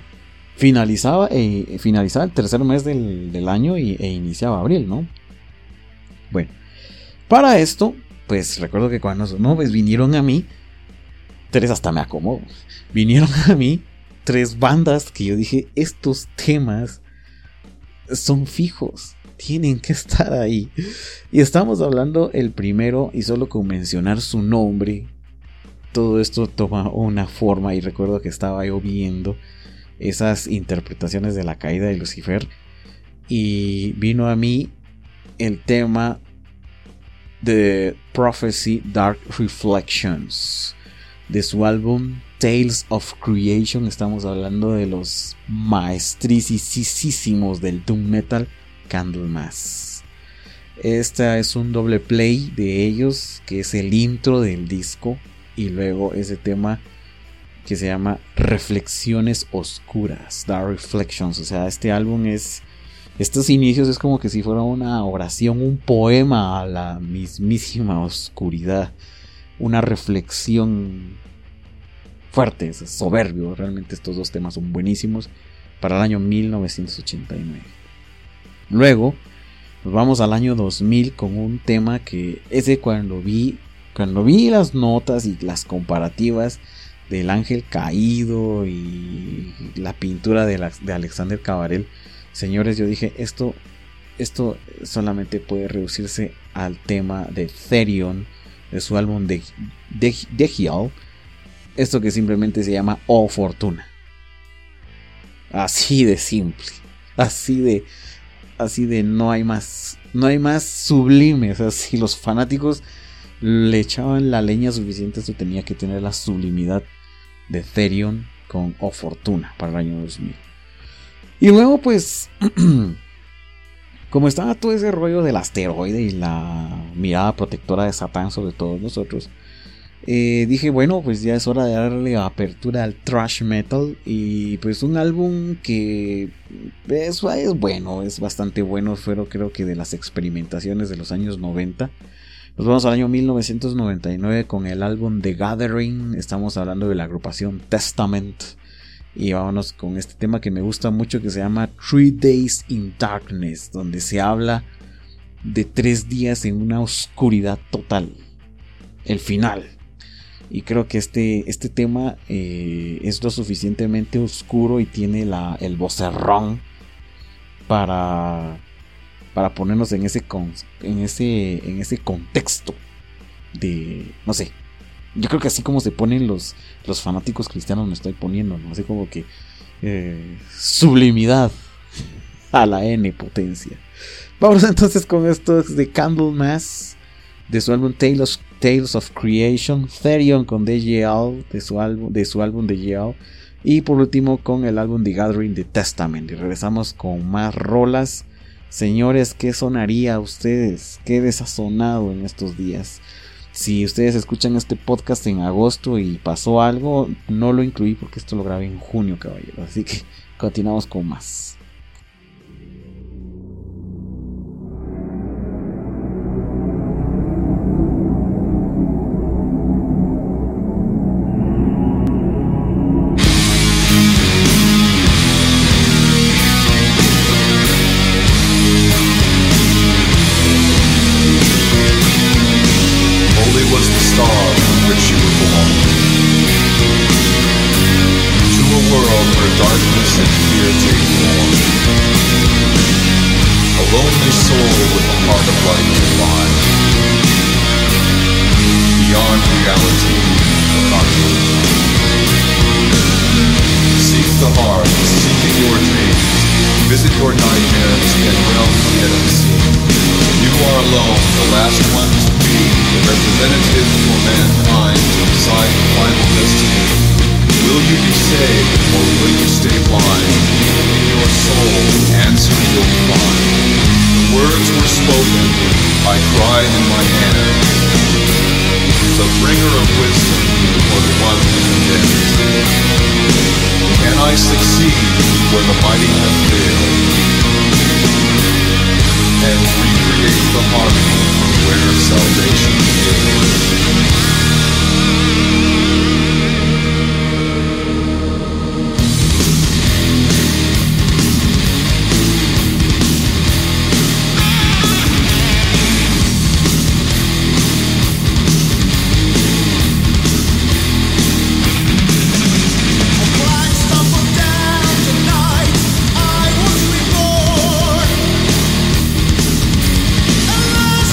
[SPEAKER 2] el tercer mes del año e iniciaba abril, ¿no? Bueno, para esto, pues recuerdo que cuando pues vinieron a mí, hasta me acomodo, vinieron a mí 3 bandas que yo dije, estos temas son fijos, tienen que estar ahí. Y estamos hablando el primero, y solo con mencionar su nombre, todo esto toma una forma. Y recuerdo que estaba yo viendo esas interpretaciones de la caída de Lucifer, y vino a mí el tema de Prophecy Dark Reflections de su álbum Tales of Creation. Estamos hablando de los maestricísimos del doom metal, Candlemas. Esta es un doble play de ellos, que es el intro del disco, y luego ese tema que se llama Reflexiones Oscuras, Dark Reflections. O sea, este álbum estos inicios es como que si fuera una oración, un poema a la mismísima oscuridad, una reflexión fuerte, es soberbio. Realmente estos 2 temas son buenísimos para el año 1989. Luego nos vamos al año 2000 con un tema que ese cuando vi las notas y las comparativas del ángel caído y la pintura de Alexander Cabarel, señores, yo dije, esto solamente puede reducirse al tema de Therion, de su álbum de Degial, esto que simplemente se llama O Fortuna. Así de simple, así de no hay más sublime. O sea, si los fanáticos le echaban la leña suficiente, esto tenía que tener la sublimidad de Therion con O Fortuna para el año 2000. Y luego pues como estaba todo ese rollo del asteroide y la mirada protectora de Satán sobre todos nosotros, dije, bueno, pues ya es hora de darle apertura al thrash metal. Y pues un álbum que es bueno, es bastante bueno. Fueron, creo que, de las experimentaciones de los años 90. Nos vamos al año 1999 con el álbum The Gathering. Estamos hablando de la agrupación Testament. Y vámonos con este tema que me gusta mucho, que se llama 3 Days in Darkness, donde se habla de 3 días en una oscuridad total, el final. Y creo que este tema es lo suficientemente oscuro y tiene el vocerrón para ponernos en ese contexto de, no sé. Yo creo que así como se ponen los fanáticos cristianos, me estoy poniendo, ¿no? Así como que sublimidad a la N potencia. Vamos entonces con estos de Candlemas, de su álbum Tales of Creation, Therion con DGL, de su álbum DGL, y por último con el álbum The Gathering de Testament. Y regresamos con más rolas. Señores, ¿qué sonaría a ustedes? ¿Qué desazonado en estos días? Si ustedes escuchan este podcast en agosto y pasó algo, no lo incluí porque esto lo grabé en junio, caballero. Así que continuamos con más.
[SPEAKER 6] was the star from which you were born. To a world where darkness and fear take form. A lonely soul with a heart of light to find. Beyond reality, without you. Seek the heart, seek in your dreams. Visit your nightmares and realms yet unseen. You are alone, the last one to be, the representative for mankind to decide the final destiny. Will you be saved, or will you stay blind? In your soul, the answer you'll find. The words were spoken, I cried in my hand. The bringer of wisdom, or the one who condemns. Can I succeed where the mighty have failed? And recreate the harmony from where salvation is.
[SPEAKER 7] I was reborn.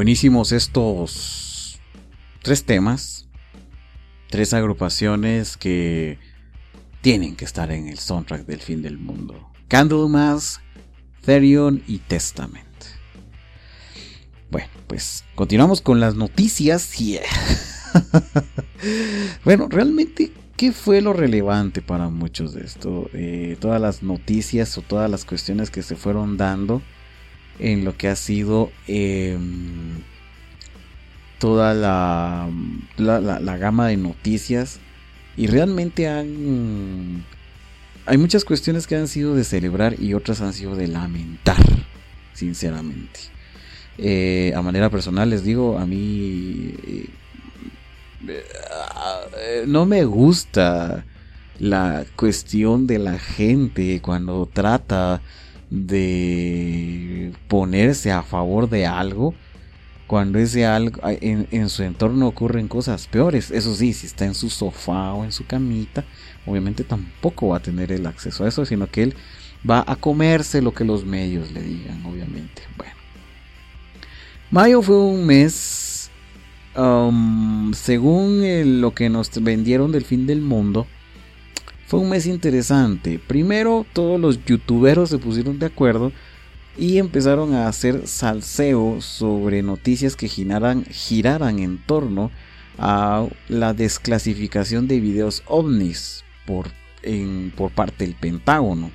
[SPEAKER 2] buenísimos estos 3 temas, 3 agrupaciones que tienen que estar en el soundtrack del fin del mundo: Candlemass, Therion y Testament. Bueno, pues continuamos con las noticias. Bueno, realmente, ¿qué fue lo relevante para muchos de esto? Todas las noticias o todas las cuestiones que se fueron dando en lo que ha sido toda la gama de noticias. Y realmente hay muchas cuestiones que han sido de celebrar y otras han sido de lamentar, sinceramente. A manera personal les digo, a mí no me gusta la cuestión de la gente cuando trata de ponerse a favor de algo, cuando ese algo en su entorno ocurren cosas peores. Eso sí, si está en su sofá o en su camita, obviamente tampoco va a tener el acceso a eso, sino que él va a comerse lo que los medios le digan, obviamente. Bueno, mayo fue un mes, según lo que nos vendieron del fin del mundo, fue un mes interesante. Primero, todos los youtuberos se pusieron de acuerdo y empezaron a hacer salseo sobre noticias que giraran en torno a la desclasificación de videos ovnis por parte del Pentágono.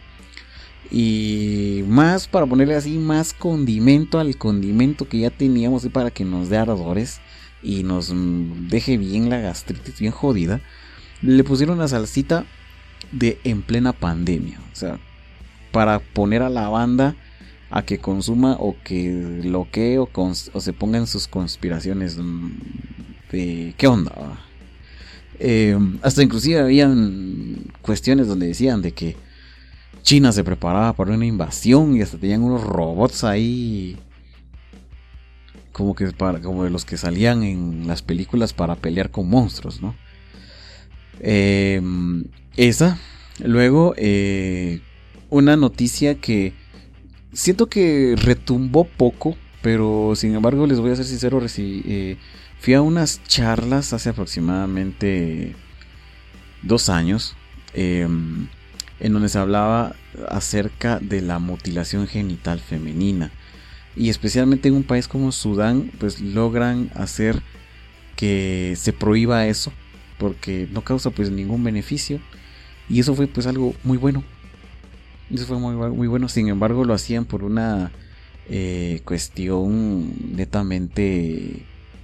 [SPEAKER 2] Y más, para ponerle así, más condimento al condimento que ya teníamos, y para que nos dé ardores y nos deje bien la gastritis bien jodida, le pusieron la salsita de en plena pandemia. O sea, para poner a la banda a que consuma o que bloquee o se ponga en sus conspiraciones de qué onda. Hasta inclusive habían cuestiones donde decían de que China se preparaba para una invasión y hasta tenían unos robots ahí como de los que salían en las películas para pelear con monstruos, ¿no? Esa. Luego una noticia que siento que retumbó poco, pero sin embargo les voy a ser sincero, fui a unas charlas hace aproximadamente 2 años en donde se hablaba acerca de la mutilación genital femenina, y especialmente en un país como Sudán pues logran hacer que se prohíba eso porque no causa pues ningún beneficio, y eso fue pues algo muy bueno. Eso fue muy bueno. Sin embargo, lo hacían por una cuestión netamente,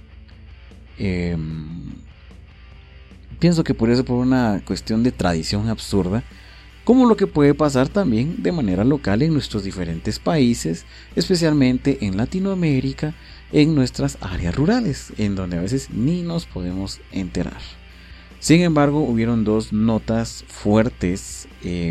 [SPEAKER 2] pienso que por una cuestión de tradición absurda, como lo que puede pasar también de manera local en nuestros diferentes países, especialmente en Latinoamérica, en nuestras áreas rurales, en donde a veces ni nos podemos enterar. Sin embargo, hubieron 2 notas fuertes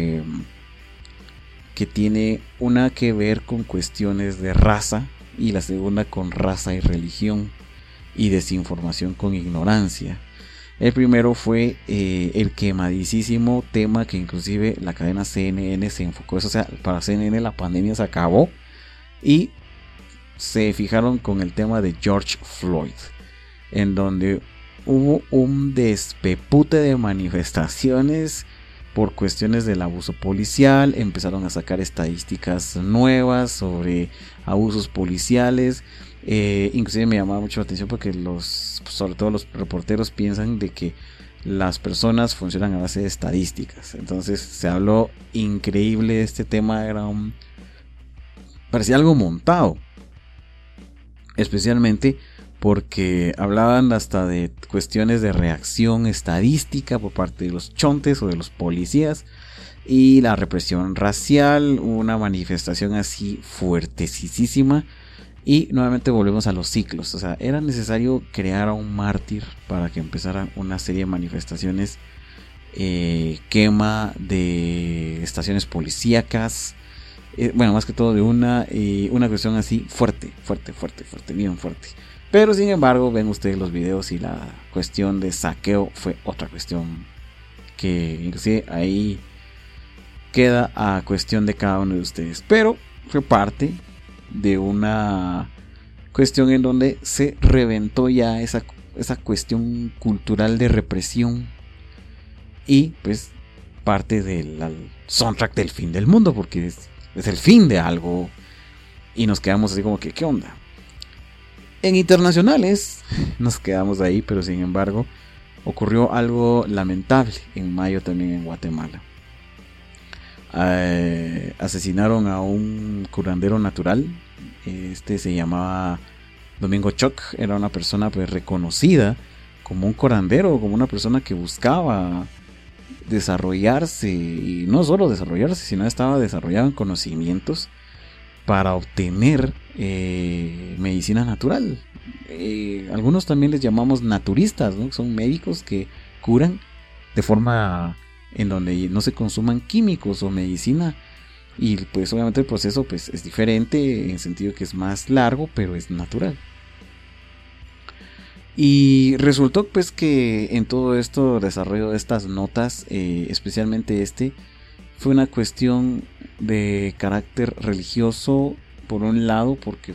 [SPEAKER 2] que tiene una que ver con cuestiones de raza y la segunda con raza y religión y desinformación con ignorancia. El primero fue el quemadísimo tema que inclusive la cadena CNN se enfocó eso. O sea, para CNN la pandemia se acabó y se fijaron con el tema de George Floyd, en donde hubo un despepute de manifestaciones por cuestiones del abuso policial. Empezaron a sacar estadísticas nuevas sobre abusos policiales. Inclusive me llamaba mucho la atención porque sobre todo los reporteros piensan de que las personas funcionan a base de estadísticas. Entonces se habló increíble de este tema. Parecía algo montado, especialmente porque hablaban hasta de cuestiones de reacción estadística por parte de los chontes o de los policías y la represión racial, una manifestación así fuertesísima. Y nuevamente volvemos a los ciclos. O sea, era necesario crear a un mártir para que empezaran una serie de manifestaciones, quema de estaciones policíacas, bueno, más que todo de una cuestión así fuerte, bien fuerte. Pero sin embargo, ven ustedes los videos y la cuestión de saqueo fue otra cuestión que inclusive ahí queda a cuestión de cada uno de ustedes. Pero fue parte de una Cuestión en donde se reventó ya esa cuestión cultural de represión. Y pues parte del soundtrack del fin del mundo, porque es el fin de algo. Y nos quedamos así como que, ¿qué onda? En internacionales nos quedamos ahí, pero sin embargo ocurrió algo lamentable en mayo también en Guatemala. Asesinaron a un curandero natural. Se llamaba Domingo Choc. Era una persona pues reconocida como un curandero, como una persona que buscaba desarrollarse, y no solo desarrollarse, sino estaba desarrollado en conocimientos para obtener medicina natural. Algunos también les llamamos naturistas, ¿no? Son médicos que curan de forma en donde no se consuman químicos o medicina, y pues obviamente el proceso pues es diferente en el sentido que es más largo, pero es natural. Y resultó pues que en todo esto desarrollo de estas notas, especialmente fue una cuestión de carácter religioso por un lado, porque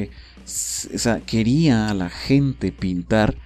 [SPEAKER 2] quería a la gente pintar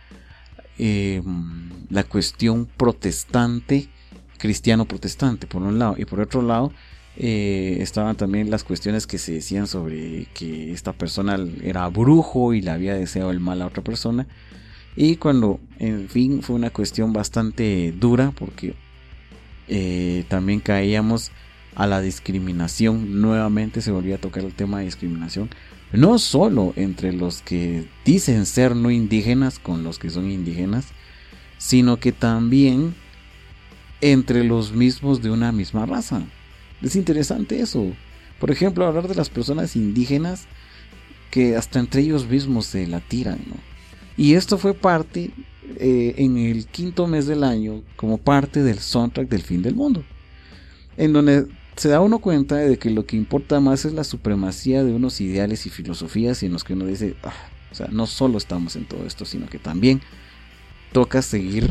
[SPEAKER 2] la cuestión protestante, cristiano protestante por un lado, y por otro lado estaban también las cuestiones que se decían sobre que esta persona era brujo y le había deseado el mal a otra persona. Y cuando, en fin, fue una cuestión bastante dura, porque también caíamos a la discriminación. Nuevamente se volvió a tocar el tema de discriminación, no solo entre los que dicen ser no indígenas con los que son indígenas, sino que también entre los mismos de una misma raza. Es interesante eso. Por ejemplo, hablar de las personas indígenas, que hasta entre ellos mismos se la tiran, ¿no? Y esto fue parte en el quinto mes del año, como parte del soundtrack del fin del mundo, en donde se da uno cuenta de que lo que importa más es la supremacía de unos ideales y filosofías, en los que uno dice, o sea, no solo estamos en todo esto, sino que también toca seguir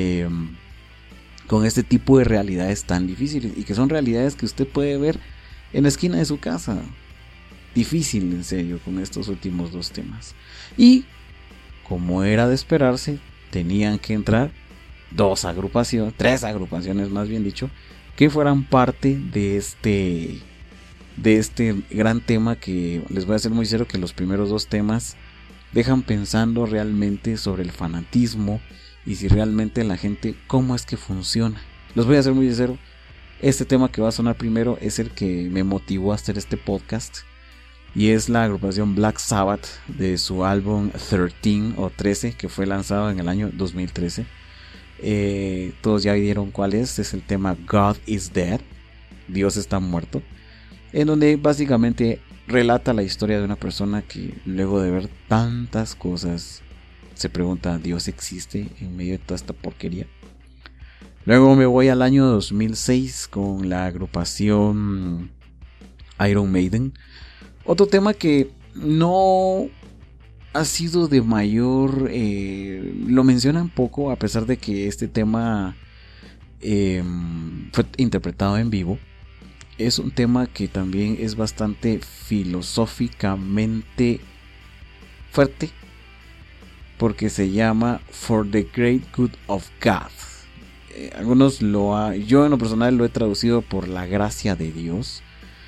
[SPEAKER 2] con este tipo de realidades tan difíciles, y que son realidades que usted puede ver en la esquina de su casa. Difícil, en serio, con estos últimos dos temas. Y como era de esperarse, tenían que entrar tres agrupaciones más bien dicho, que fueran parte de este gran tema, que les voy a ser muy sincero que los primeros dos temas dejan pensando realmente sobre el fanatismo y si realmente la gente, cómo es que funciona. Les voy a ser muy sincero, este tema que va a sonar primero es el que me motivó a hacer este podcast, y es la agrupación Black Sabbath, de su álbum 13, que fue lanzado en el año 2013. Todos ya vieron cuál es el tema God is Dead, Dios está muerto, en donde básicamente relata la historia de una persona que luego de ver tantas cosas se pregunta, ¿Dios existe en medio de toda esta porquería? Luego me voy al año 2006 con la agrupación Iron Maiden. Otro tema que no ha sido de mayor... lo mencionan poco, a pesar de que este tema fue interpretado en vivo. Es un tema que también es bastante filosóficamente fuerte, porque se llama For the Great Good of God. Algunos yo en lo personal lo he traducido por la gracia de Dios,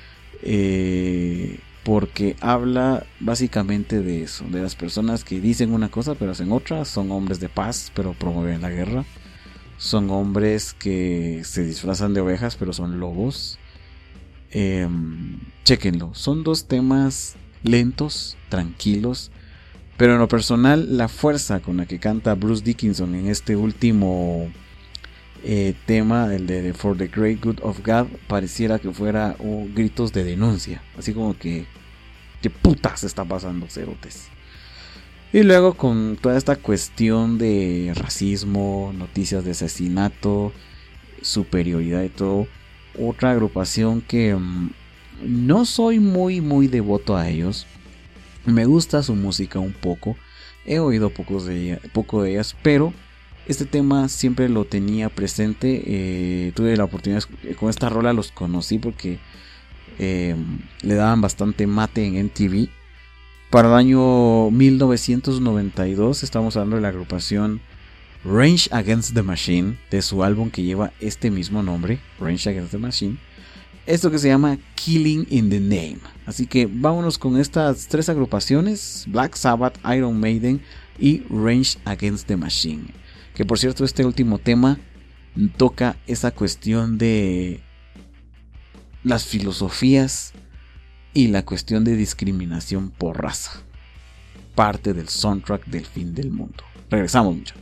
[SPEAKER 2] porque habla básicamente de eso, de las personas que dicen una cosa pero hacen otra. Son hombres de paz pero promueven la guerra, son hombres que se disfrazan de ovejas pero son lobos. Chéquenlo, son dos temas lentos, tranquilos, pero en lo personal la fuerza con la que canta Bruce Dickinson en este último tema, el de For the Great Good of God, pareciera que fuera gritos de denuncia, así como que ¿qué putas está pasando, cerotes? Y luego con toda esta cuestión de racismo, noticias de asesinato, superioridad y todo, otra agrupación que no soy muy devoto a ellos. Me gusta su música un poco, he oído poco de ellas, pero este tema siempre lo tenía presente. Tuve la oportunidad, con esta rola los conocí porque le daban bastante mate en MTV, Para el año 1992 estamos hablando de la agrupación Rage Against the Machine, de su álbum que lleva este mismo nombre, Rage Against the Machine. Esto que se llama Killing in the Name. Así que vámonos con estas 3 agrupaciones: Black Sabbath, Iron Maiden y Rage Against the Machine. Que por cierto, este último tema toca esa cuestión de las filosofías y la cuestión de discriminación por raza. Parte del soundtrack del fin del mundo. Regresamos, mucho.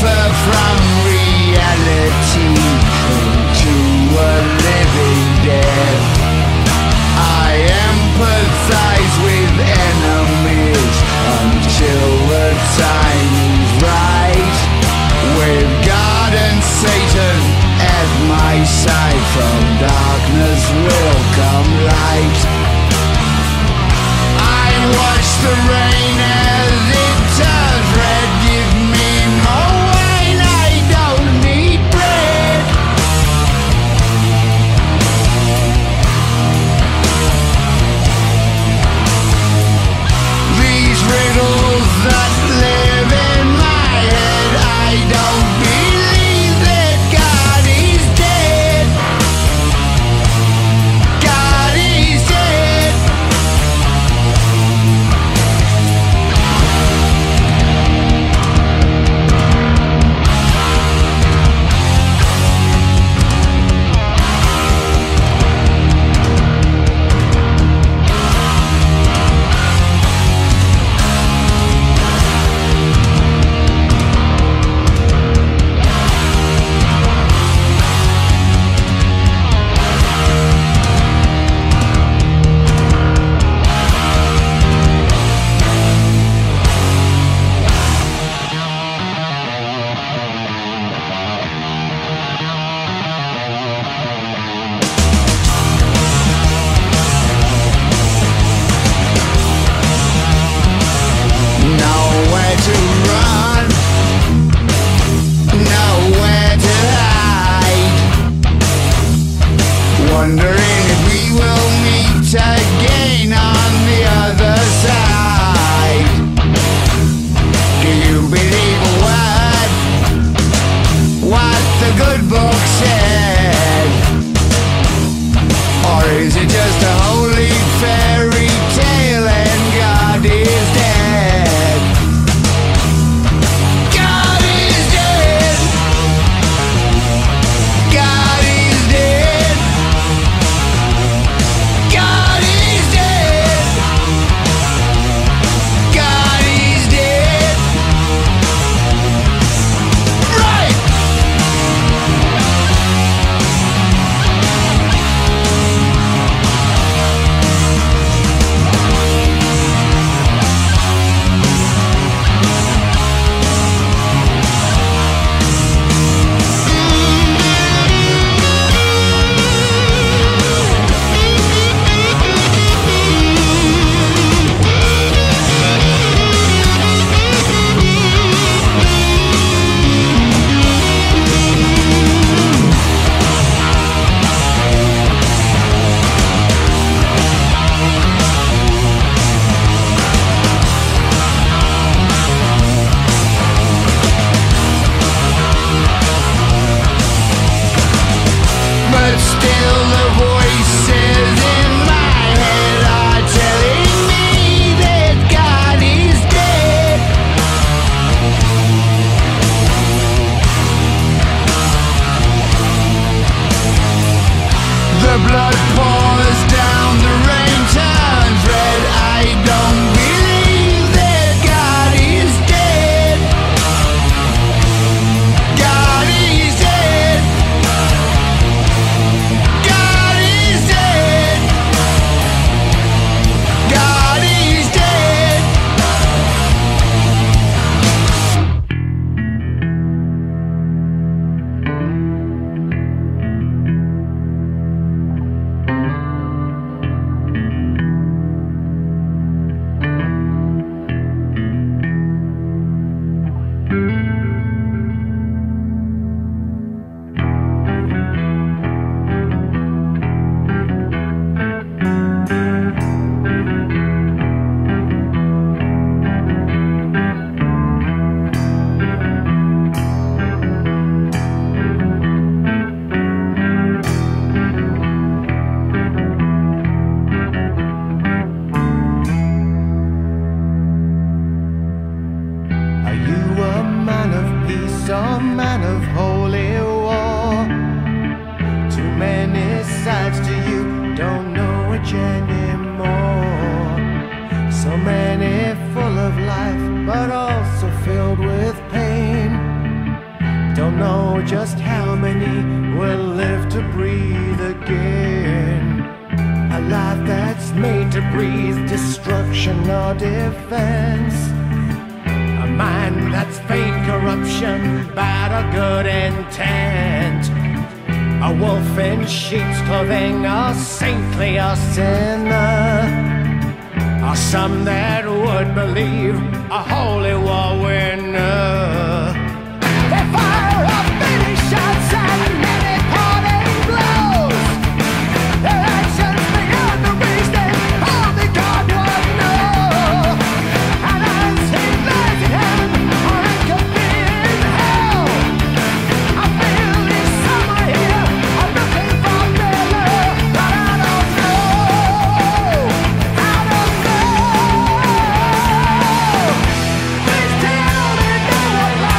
[SPEAKER 7] transfer from reality into a living death. I empathize with enemies until the time is right. With God and Satan at my side, from darkness will come light. I watch the rain as it turns red, give me more wine. I need to breathe destruction or defense. A mind that's fake corruption, bad or good intent. A wolf in sheep's clothing, a saintly or sinner, or some that would believe a holy war winner. They fire off many shots and many parting blows. Their actions beyond the reason only God would know. And as he lies in heaven or it could be in hell, I feel he's somewhere here. I'm looking for Miller, but I don't know. I don't know. Please tell me no one.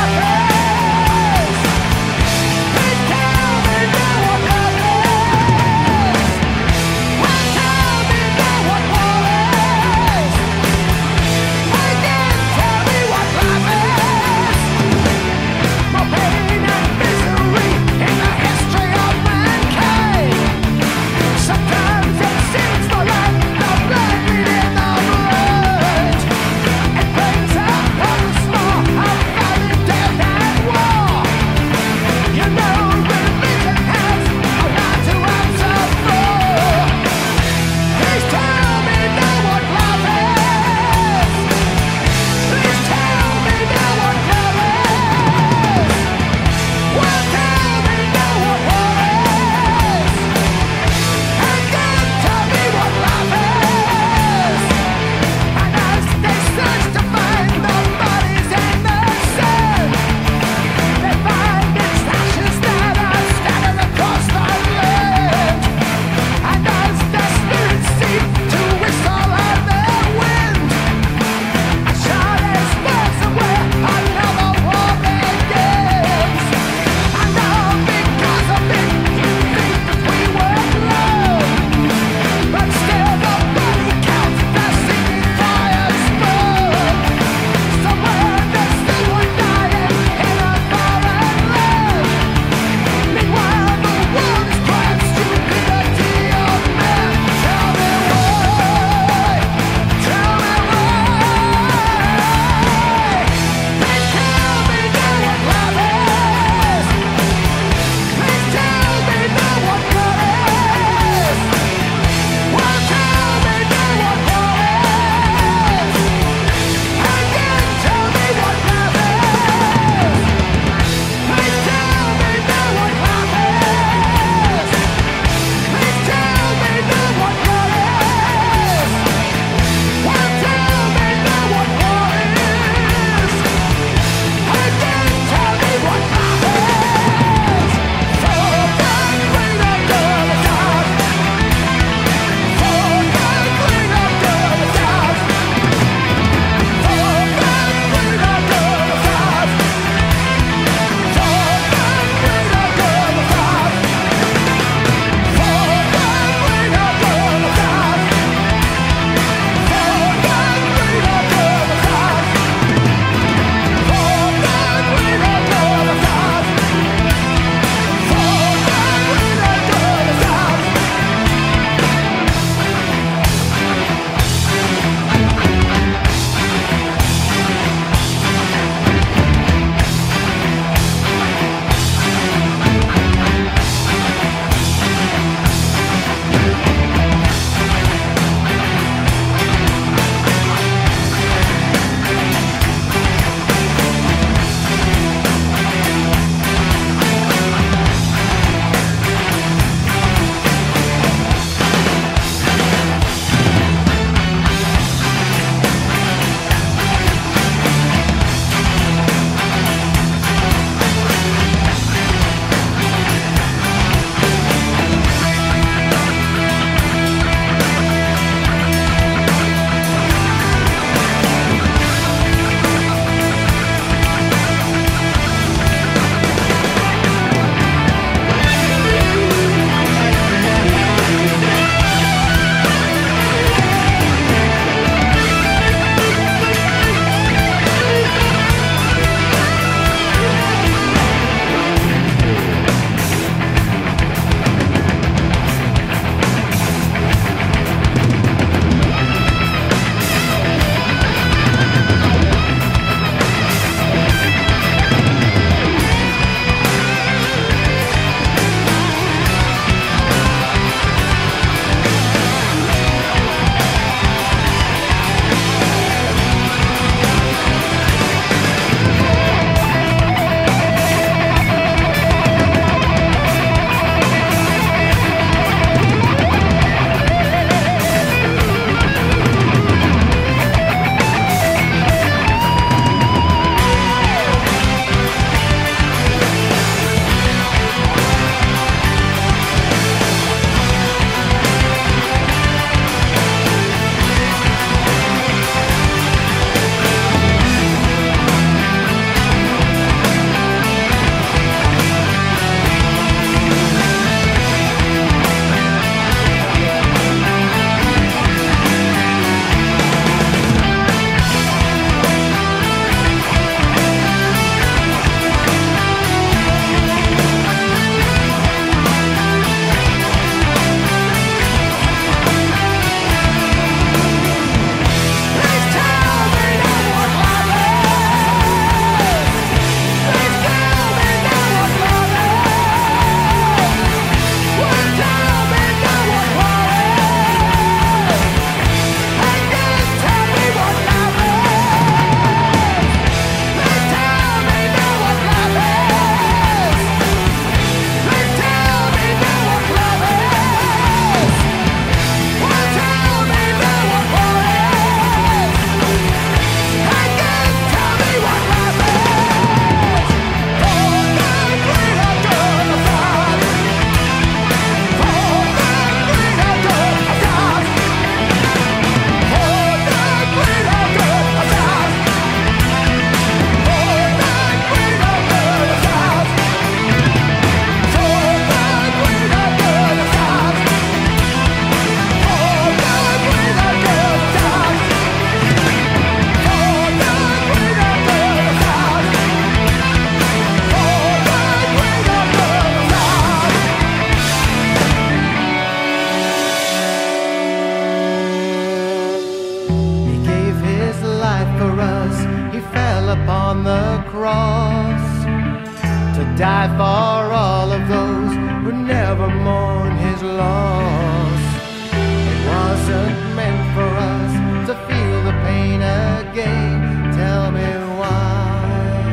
[SPEAKER 7] on the cross to die for all of those who never mourn his loss. It wasn't meant for us to feel the pain again. Tell me why.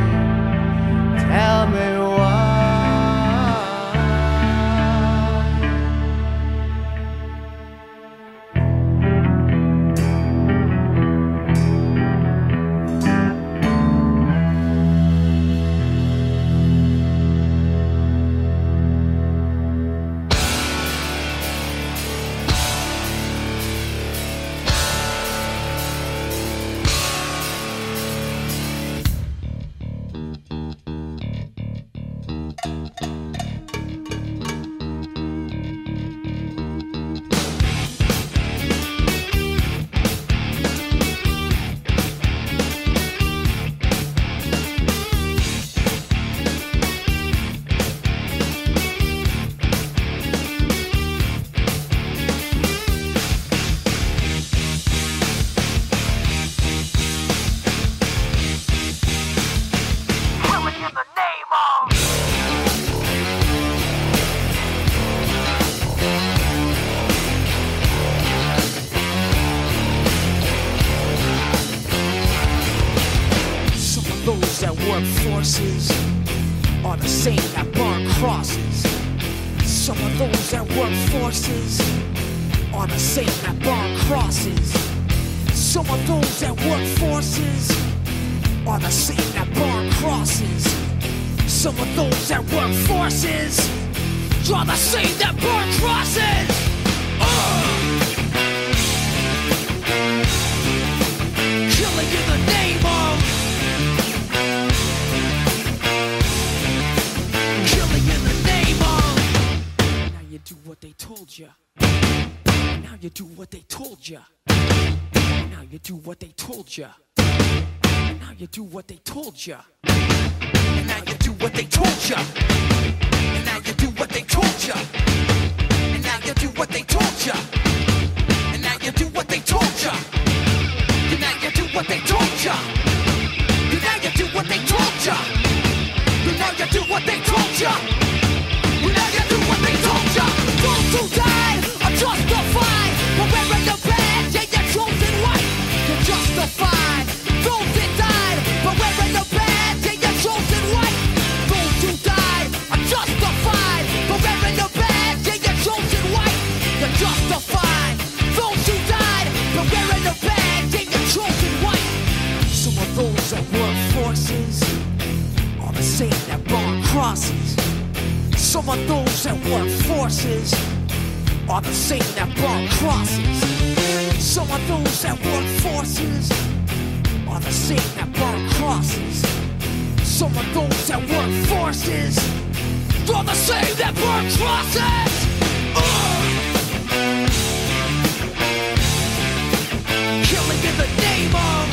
[SPEAKER 7] Tell me why.
[SPEAKER 5] Forces are the same that burn crosses. Some of those that work forces are the same that burn crosses. Some of those that work forces are the same that burn crosses. Some of those that work forces are the same that burn crosses. Killing in the name of do what they told ya. Now you do what they told ya. Now you do what they told ya. Now you do what they told ya. Now you do what they told ya. Now you do what they told ya. And now you do what they told ya. And now you do what they told ya. And now you do what they told ya. And now you do what they told ya. And now you do what they told ya. And now you do what they told ya. Those who died are justified for wearing the badge, yeah, you're chosen white. You're justified. Those that died for wearing the badge, yeah, you're chosen white. Those who died are justified for wearing the badge, yeah, you're chosen white. You're justified. Those who died for wearing the badge, yeah, you're chosen white. Some of those that work forces are the same that burn crosses. Some of those that work forces are the same that burn crosses. Some of those that work forces are the same that burn crosses. Some of those that work forces are the same that burn crosses. Killing in the name of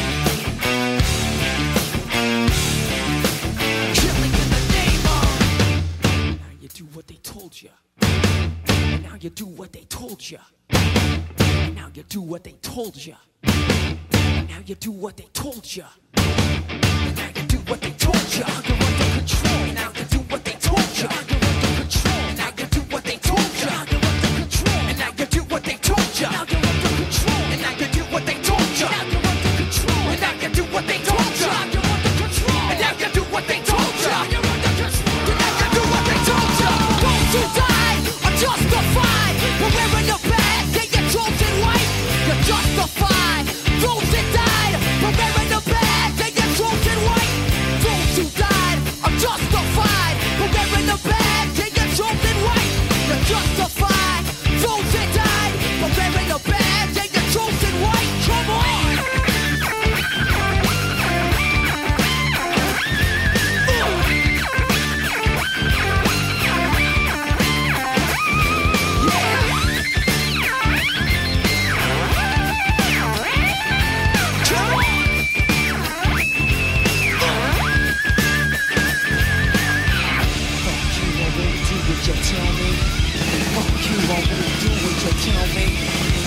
[SPEAKER 5] told ya. And now you do what they told ya. And now you do what they told ya. And now you do what they told ya. And now you do what they told ya. You're under control. And now you do what they told ya. You're under control. And now you do what they told ya. You're under control. And now you do what they told ya. Now you're under control. And now you do what they told ya. Now you're under control. And now you do what they told ya. You're under control. And now you do what they told ya. You're under control. And now you do what they told ya. Those who died are justified for wearing the badge, yeah, you're chosen white. You're justified. Those that died for wearing the badge, yeah, you're chosen white. Those who died are justified for wearing the badge, yeah, you're chosen white. You're justified. Those that died for wearing the badge, yeah, you're chosen white. Come on.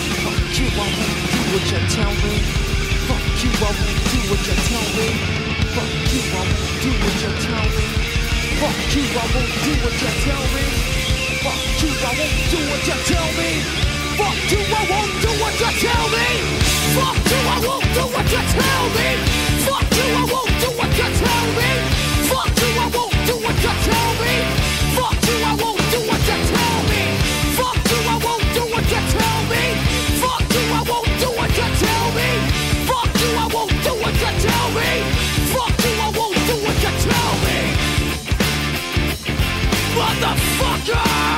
[SPEAKER 5] What you tell me? Fuck you, I won't do what you tell me. Fuck you, I won't do what you tell me. Fuck you, I won't do what you tell me. Fuck you, I won't do what you tell me. Fuck you, I won't do what you tell me. Fuck you, I won't do what you tell me. Fuck you, I won't do what you tell me. Fuck you, I won't do what you tell me. Fuck you, I won't do what you tell me. Fuck you, I won't do what you tell me. Fuck you, I won't do what you tell me. Fuck you, I won't do what you tell me. Fuck you, I won't do what you tell me. Motherfucker!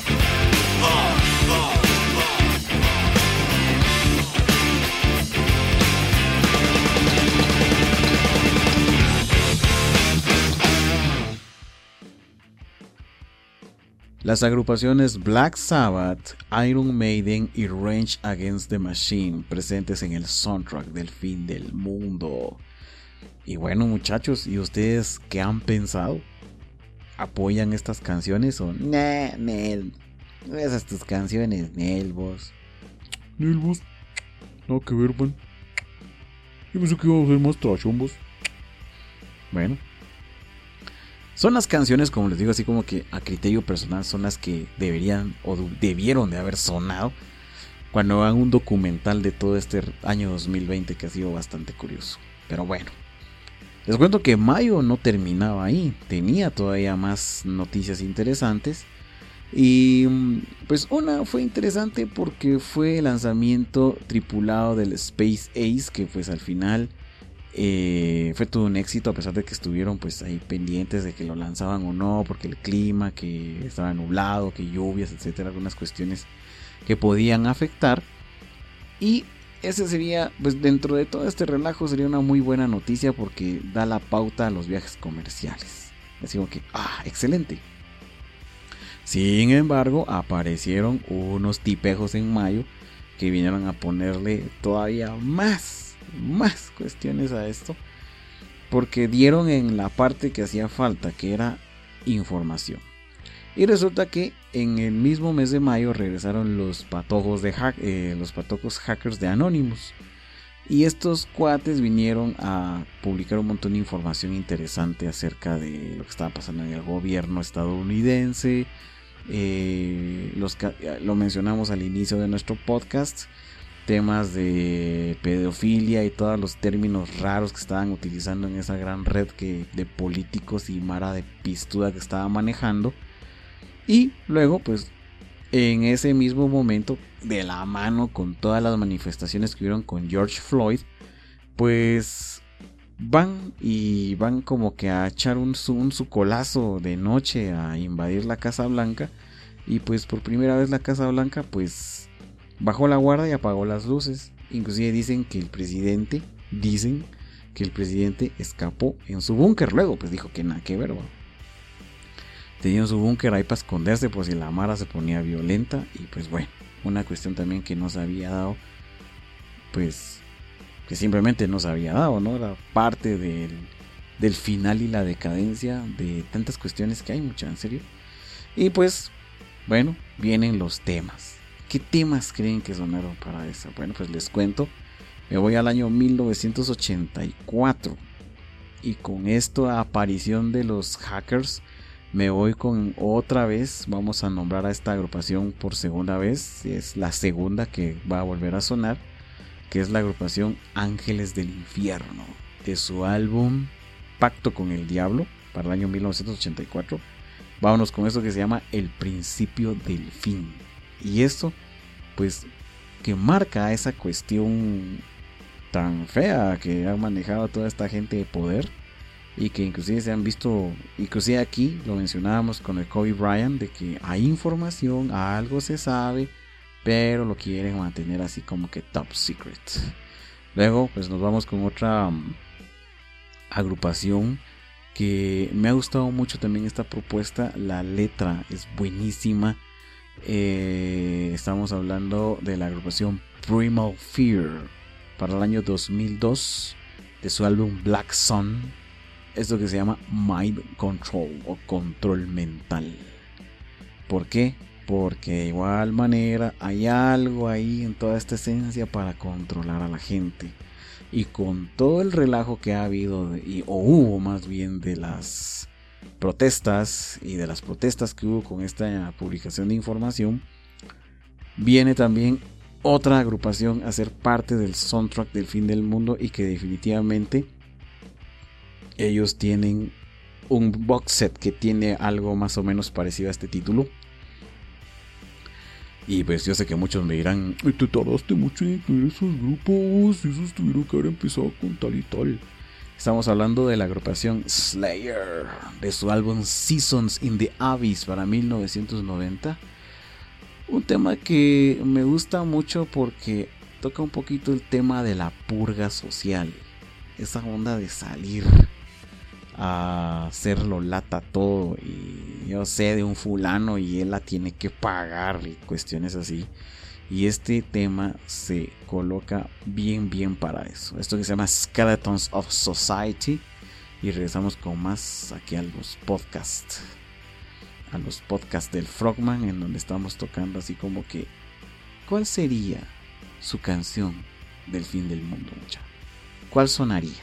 [SPEAKER 2] Las agrupaciones Black Sabbath, Iron Maiden y Rage Against the Machine presentes en el soundtrack del fin del mundo. Y bueno, muchachos, ¿y ustedes qué han pensado? ¿Apoyan estas canciones o nah, Nel? Esas tus canciones, Nel, vos.
[SPEAKER 8] Nel, vos. No, que ver, man. Yo pensé que iba a ser más trashón, vos.
[SPEAKER 2] Bueno. Son las canciones, como les digo, así como que a criterio personal son las que deberían o debieron de haber sonado cuando hagan un documental de todo este año 2020 que ha sido bastante curioso. Pero bueno, les cuento que mayo no terminaba ahí, tenía todavía más noticias interesantes. Y pues una fue interesante porque fue el lanzamiento tripulado del Space Ace, que pues al final fue todo un éxito, a pesar de que estuvieron pues ahí pendientes de que lo lanzaban o no, porque el clima, que estaba nublado, que lluvias, etcétera, algunas cuestiones que podían afectar. Y ese sería, pues dentro de todo este relajo, sería una muy buena noticia porque da la pauta a los viajes comerciales. Así como que, excelente. Sin embargo, aparecieron unos tipejos en mayo que vinieron a ponerle todavía más cuestiones a esto, porque dieron en la parte que hacía falta, que era información. Y resulta que en el mismo mes de mayo regresaron los patojos los patojos hackers de Anonymous, y estos cuates vinieron a publicar un montón de información interesante acerca de lo que estaba pasando en el gobierno estadounidense. Lo mencionamos al inicio de nuestro podcast, temas de pedofilia y todos los términos raros que estaban utilizando en esa gran red de políticos y mara de pistuda que estaba manejando. Y luego pues en ese mismo momento, de la mano con todas las manifestaciones que hubieron con George Floyd, pues van como que a echar un sucolazo de noche a invadir la Casa Blanca. Y pues por primera vez la Casa Blanca pues bajó la guardia y apagó las luces. Inclusive dicen que el presidente escapó en su búnker. Luego pues dijo que nada que ver, ¿no? Tenía su búnker ahí para esconderse por si la mara se ponía violenta. Y pues bueno, una cuestión también que no se había dado, pues que simplemente no se había dado, ¿no? Era parte del final y la decadencia de tantas cuestiones que hay, mucha, en serio. Y pues bueno, vienen los temas. ¿Qué temas creen que sonaron para eso? Bueno, pues les cuento. Me voy al año 1984. Y con esto, aparición de los hackers, me voy con otra vez. Vamos a nombrar a esta agrupación por segunda vez. Es la segunda que va a volver a sonar, que es la agrupación Ángeles del Infierno, de su álbum Pacto con el Diablo, para el año 1984. Vámonos con esto que se llama El Principio del Fin. Y esto, pues, que marca esa cuestión tan fea que ha manejado toda esta gente de poder, y que inclusive se han visto, inclusive aquí lo mencionábamos con el Kobe Bryant, de que hay información, algo se sabe, pero lo quieren mantener así como que top secret. Luego pues nos vamos con otra agrupación que me ha gustado mucho también esta propuesta. La letra es buenísima. Estamos hablando de la agrupación Primal Fear, para el año 2002, de su álbum Black Sun. Esto que se llama Mind Control o control mental. ¿Por qué? Porque de igual manera hay algo ahí en toda esta esencia para controlar a la gente. Y con todo el relajo que ha habido, o hubo más bien, de las protestas y de las protestas que hubo con esta publicación de información, viene también otra agrupación a ser parte del soundtrack del fin del mundo, y que definitivamente ellos tienen un box set que tiene algo más o menos parecido a este título. Y pues yo sé que muchos me dirán:
[SPEAKER 8] te tardaste mucho en incluir esos grupos, esos tuvieron que haber empezado con tal y tal.
[SPEAKER 2] Estamos hablando de la agrupación Slayer, de su álbum Seasons in the Abyss para 1990. Un tema que me gusta mucho porque toca un poquito el tema de la purga social. Esa onda de salir a hacerlo lata todo, y yo sé de un fulano y él la tiene que pagar y cuestiones así. Y este tema se coloca bien para eso. Esto que se llama Skeletons of Society. Y regresamos con más aquí a los podcasts. A los podcasts del Frogman, en donde estamos tocando así como que ¿cuál sería su canción del fin del mundo, muchacho? ¿Cuál sonaría?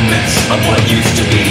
[SPEAKER 4] fragments of what used to be.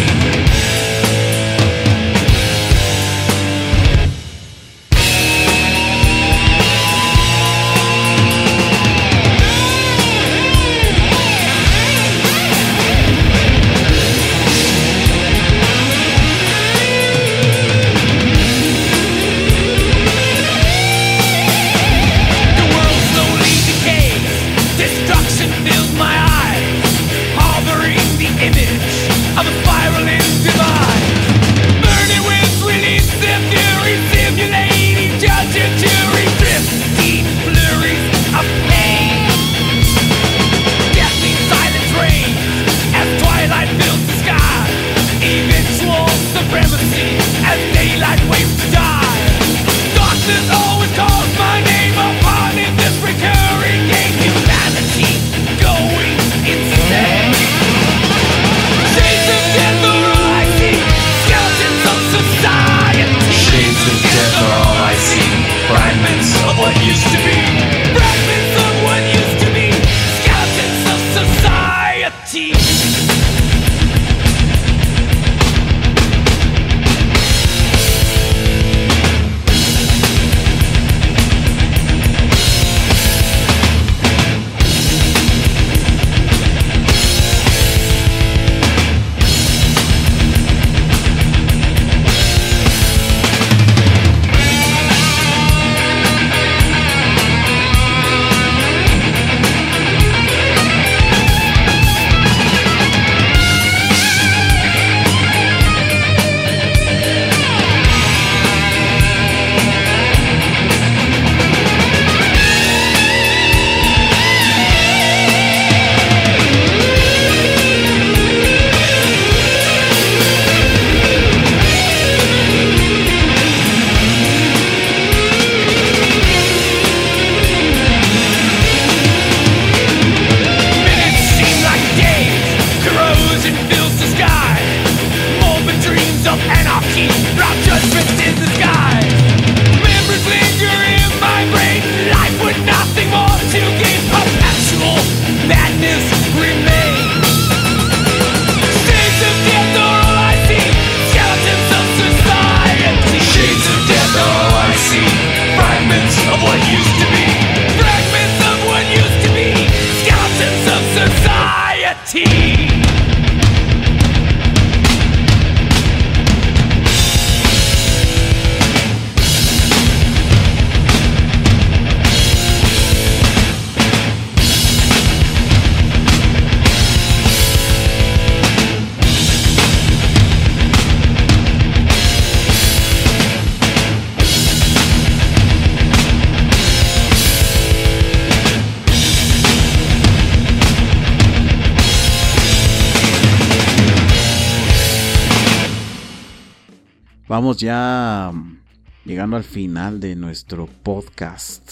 [SPEAKER 2] Vamos ya llegando al final de nuestro podcast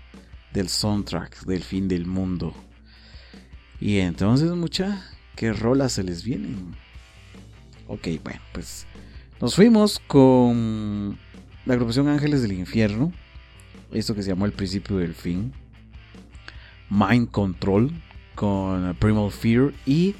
[SPEAKER 2] del soundtrack del fin del mundo. Y entonces, ¿qué rolas se les vienen? Ok, bueno, pues nos fuimos con la agrupación Ángeles del Infierno, esto que se llamó El Principio del Fin, Mind Control con Primal Fear y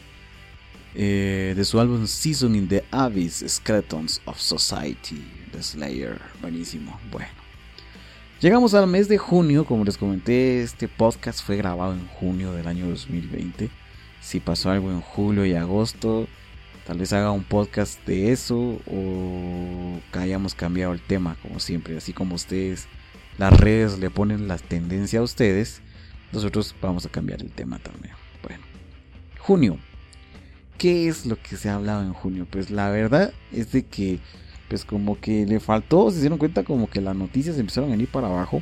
[SPEAKER 2] de su álbum Season in the Abyss, Skeletons of Society, The Slayer. Buenísimo. Bueno, llegamos al mes de junio. Como les comenté, este podcast fue grabado en junio del año 2020. Si pasó algo en julio y agosto, tal vez haga un podcast de eso, o que hayamos cambiado el tema, como siempre. Así como ustedes, las redes le ponen la tendencia a ustedes, nosotros vamos a cambiar el tema también. Bueno, junio. ¿Qué es lo que se ha hablado en junio? Pues la verdad es de que pues como que le faltó, se dieron cuenta como que las noticias empezaron a ir para abajo.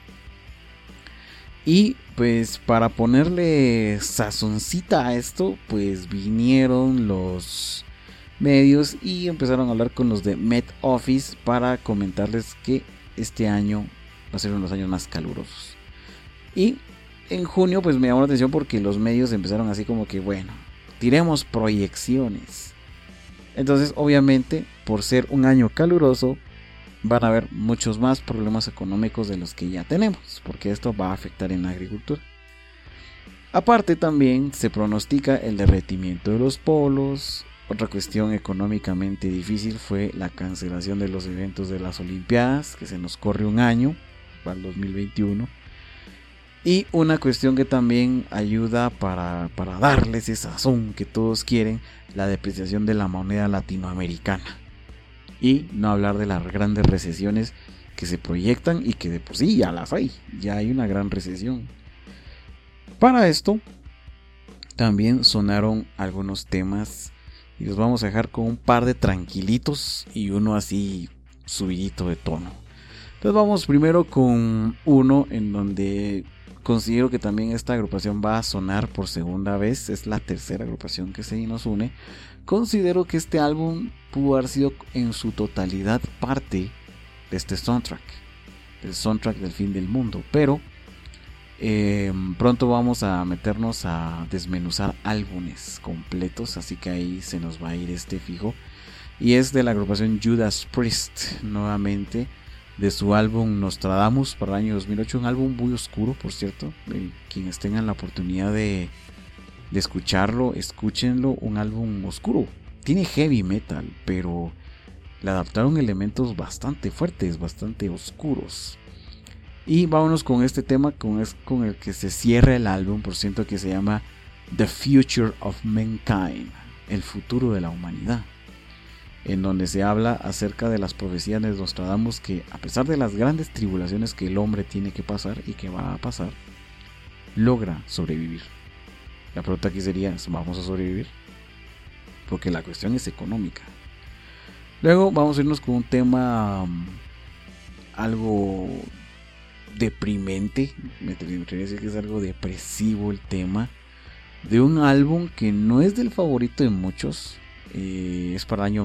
[SPEAKER 2] Y pues para ponerle sazoncita a esto, pues vinieron los medios y empezaron a hablar con los de Met Office para comentarles que este año va a ser uno de los años más calurosos. Y en junio pues me llamó la atención porque los medios empezaron así como que bueno, tiremos proyecciones. Entonces obviamente por ser un año caluroso van a haber muchos más problemas económicos de los que ya tenemos, porque esto va a afectar en la agricultura. Aparte también se pronostica el derretimiento de los polos. Otra cuestión económicamente difícil fue la cancelación de los eventos de las Olimpiadas, que se nos corre un año para el 2021. Y una cuestión que también ayuda para darles ese sazón que todos quieren, la depreciación de la moneda latinoamericana. Y no hablar de las grandes recesiones que se proyectan y que de por sí ya las hay, ya hay una gran recesión. Para esto también sonaron algunos temas y los vamos a dejar con un par de tranquilitos y uno así subidito de tono. Entonces vamos primero con uno en donde considero que también esta agrupación va a sonar por segunda vez, es la tercera agrupación que se nos une. Considero que este álbum pudo haber sido en su totalidad parte de este soundtrack, del soundtrack del fin del mundo, pero pronto vamos a meternos a desmenuzar álbumes completos, así que ahí se nos va a ir este fijo, y es de la agrupación Judas Priest, nuevamente de su álbum Nostradamus para el año 2008, un álbum muy oscuro, por cierto, quienes tengan la oportunidad de escucharlo, escúchenlo, un álbum oscuro, tiene heavy metal, pero le adaptaron elementos bastante fuertes, bastante oscuros. Y vámonos con este tema con el que se cierra el álbum, por cierto, que se llama The Future of Mankind, el futuro de la humanidad, en donde se habla acerca de las profecías de Nostradamus, que a pesar de las grandes tribulaciones que el hombre tiene que pasar y que va a pasar, logra sobrevivir. La pregunta aquí sería, ¿vamos a sobrevivir? Porque la cuestión es económica. Luego vamos a irnos con un tema algo deprimente, me atrevería a decir que es algo depresivo el tema, de un álbum que no es del favorito de muchos, es para el año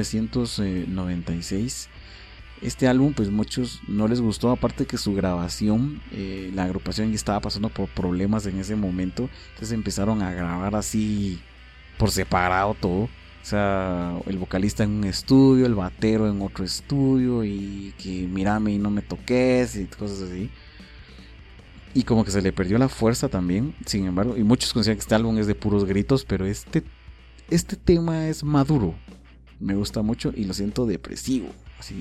[SPEAKER 2] 1996. Este álbum pues muchos no les gustó, aparte que su grabación, la agrupación ya estaba pasando por problemas en ese momento, entonces empezaron a grabar así por separado todo. O sea, el vocalista en un estudio, el batero en otro estudio, y que mírame y no me toques y cosas así. Y como que se le perdió la fuerza también. Sin embargo, y muchos consideran que este álbum es de puros gritos, pero este tema es maduro. Me gusta mucho y lo siento depresivo. Así.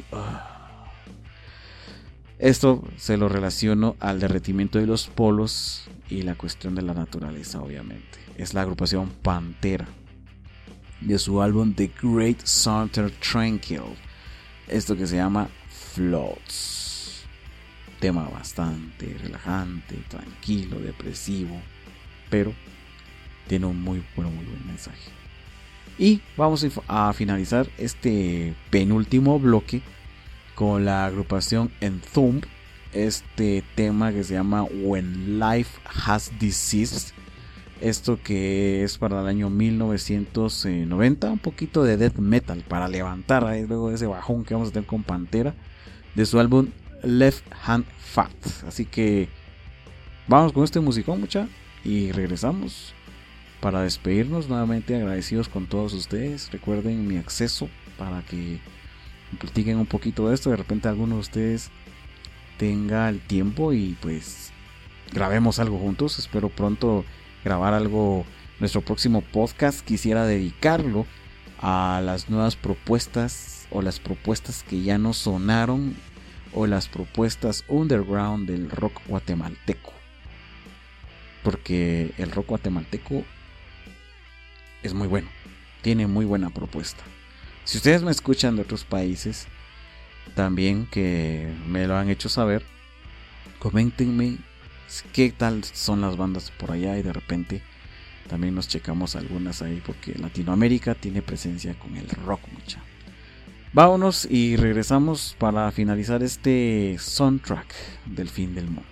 [SPEAKER 2] Esto se lo relaciono al derretimiento de los polos y la cuestión de la naturaleza, obviamente. Es la agrupación Pantera, de su álbum The Great Southern Tranquil, esto que se llama Floods, tema bastante relajante, tranquilo, depresivo, pero tiene un muy buen mensaje. Y vamos a finalizar este penúltimo bloque con la agrupación Entomb, este tema que se llama When Life Has Diseased. Esto que es para el año 1990, un poquito de death metal para levantar ahí luego de ese bajón que vamos a tener con Pantera, de su álbum Left Hand Fat. Así que vamos con este musicón, mucha, y regresamos para despedirnos. Nuevamente agradecidos con todos ustedes. Recuerden mi acceso para que platiquen un poquito de esto. De repente alguno de ustedes tenga el tiempo y pues grabemos algo juntos. Espero pronto grabar algo. Nuestro próximo podcast quisiera dedicarlo a las nuevas propuestas, o las propuestas que ya no sonaron, o las propuestas underground del rock guatemalteco, porque el rock guatemalteco es muy bueno, tiene muy buena propuesta. Si ustedes me escuchan de otros países también, que me lo han hecho saber, coméntenme qué tal son las bandas por allá, y de repente también nos checamos algunas ahí, porque Latinoamérica tiene presencia con el rock mucha. Vámonos y regresamos para finalizar este soundtrack del fin del mundo.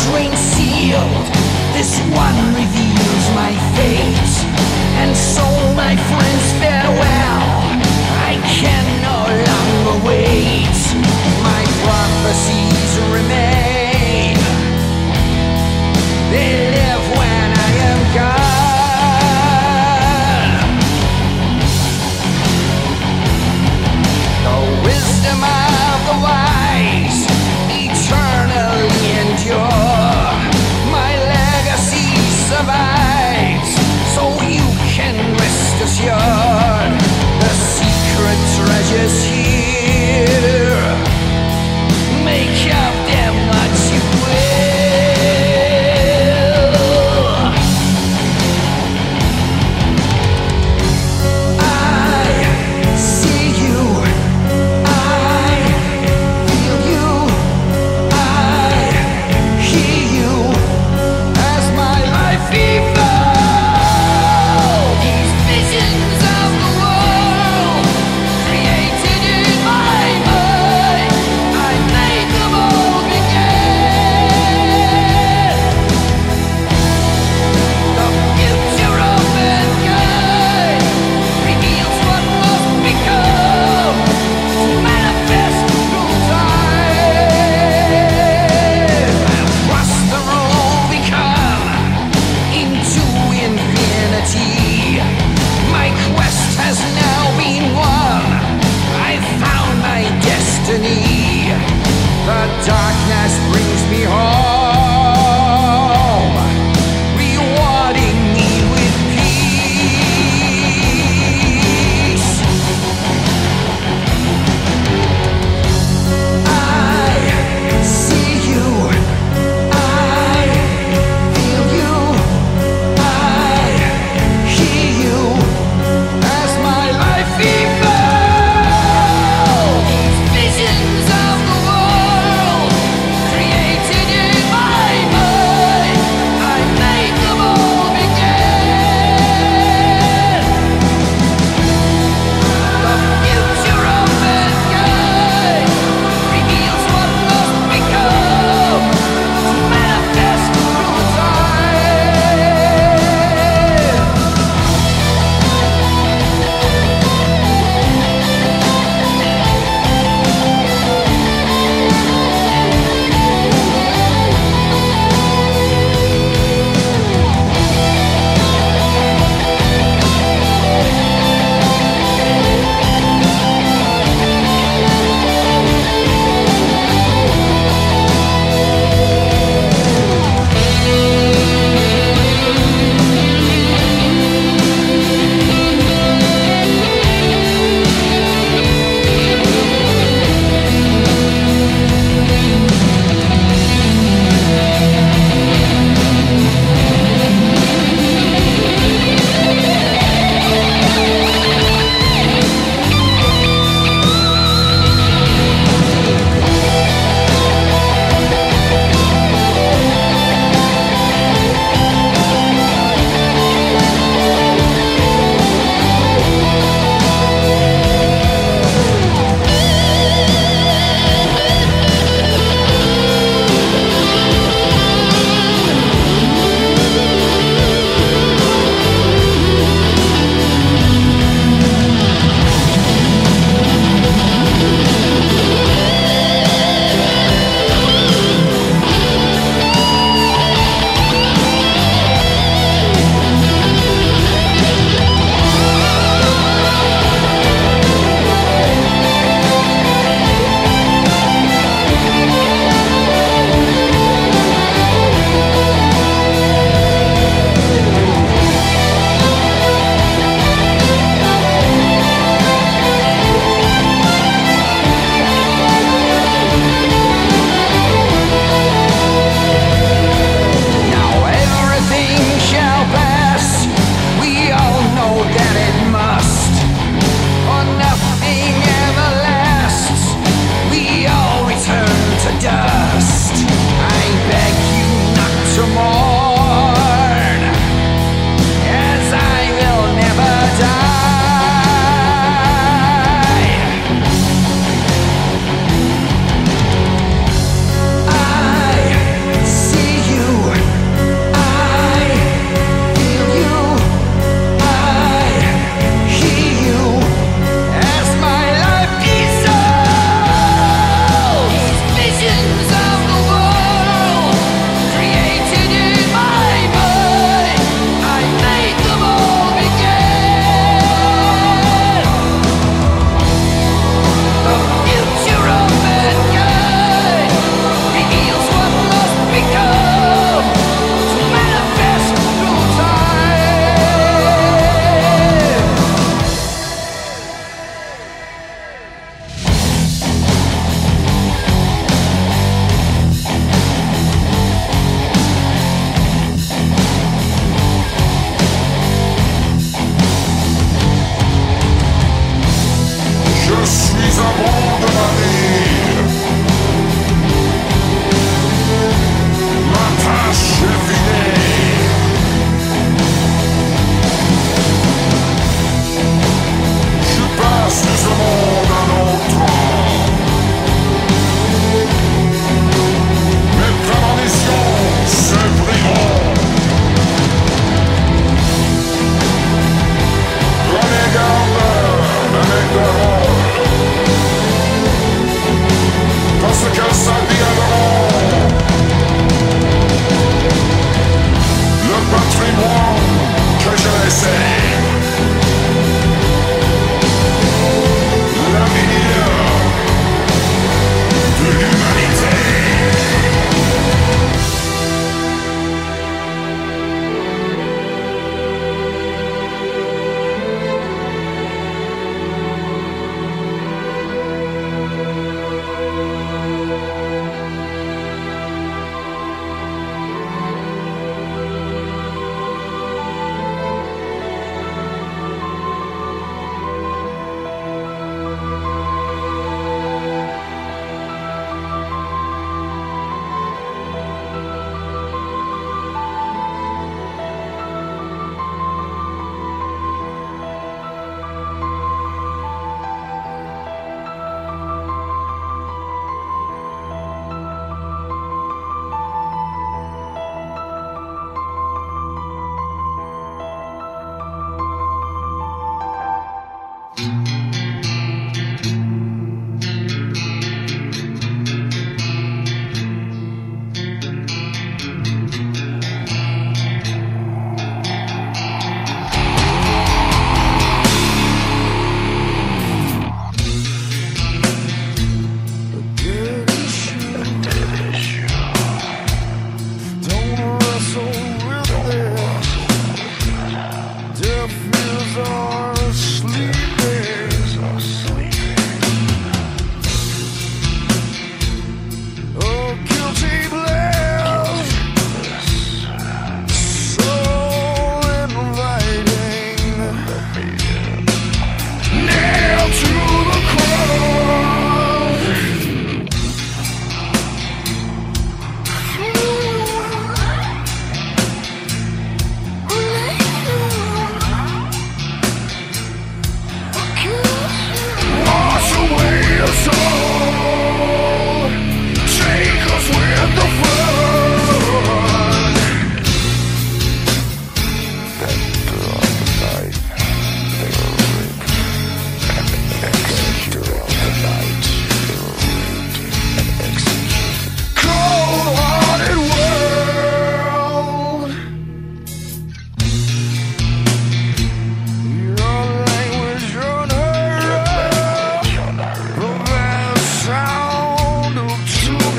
[SPEAKER 4] train sealed. This one reveals my fate. And so, my friends, farewell. I can no longer wait. My prophecies remain. They live when I am gone. The wisdom of the wise eternally endure. My legacy survives, so you can rest assured. The secret treasures here. Make of them what you will. I see you. I feel you. I hear you as my life evolves. These visions of the world created in my mind, I made them all begin. The future of mankind reveals what must become, to manifest through time. Across the road we come into infinity. My quest has now been won. I found my destiny. The darkness brings me home, rewarding me with peace. I see you. I feel you. I hear you as my life evolves. These visions of the world created in my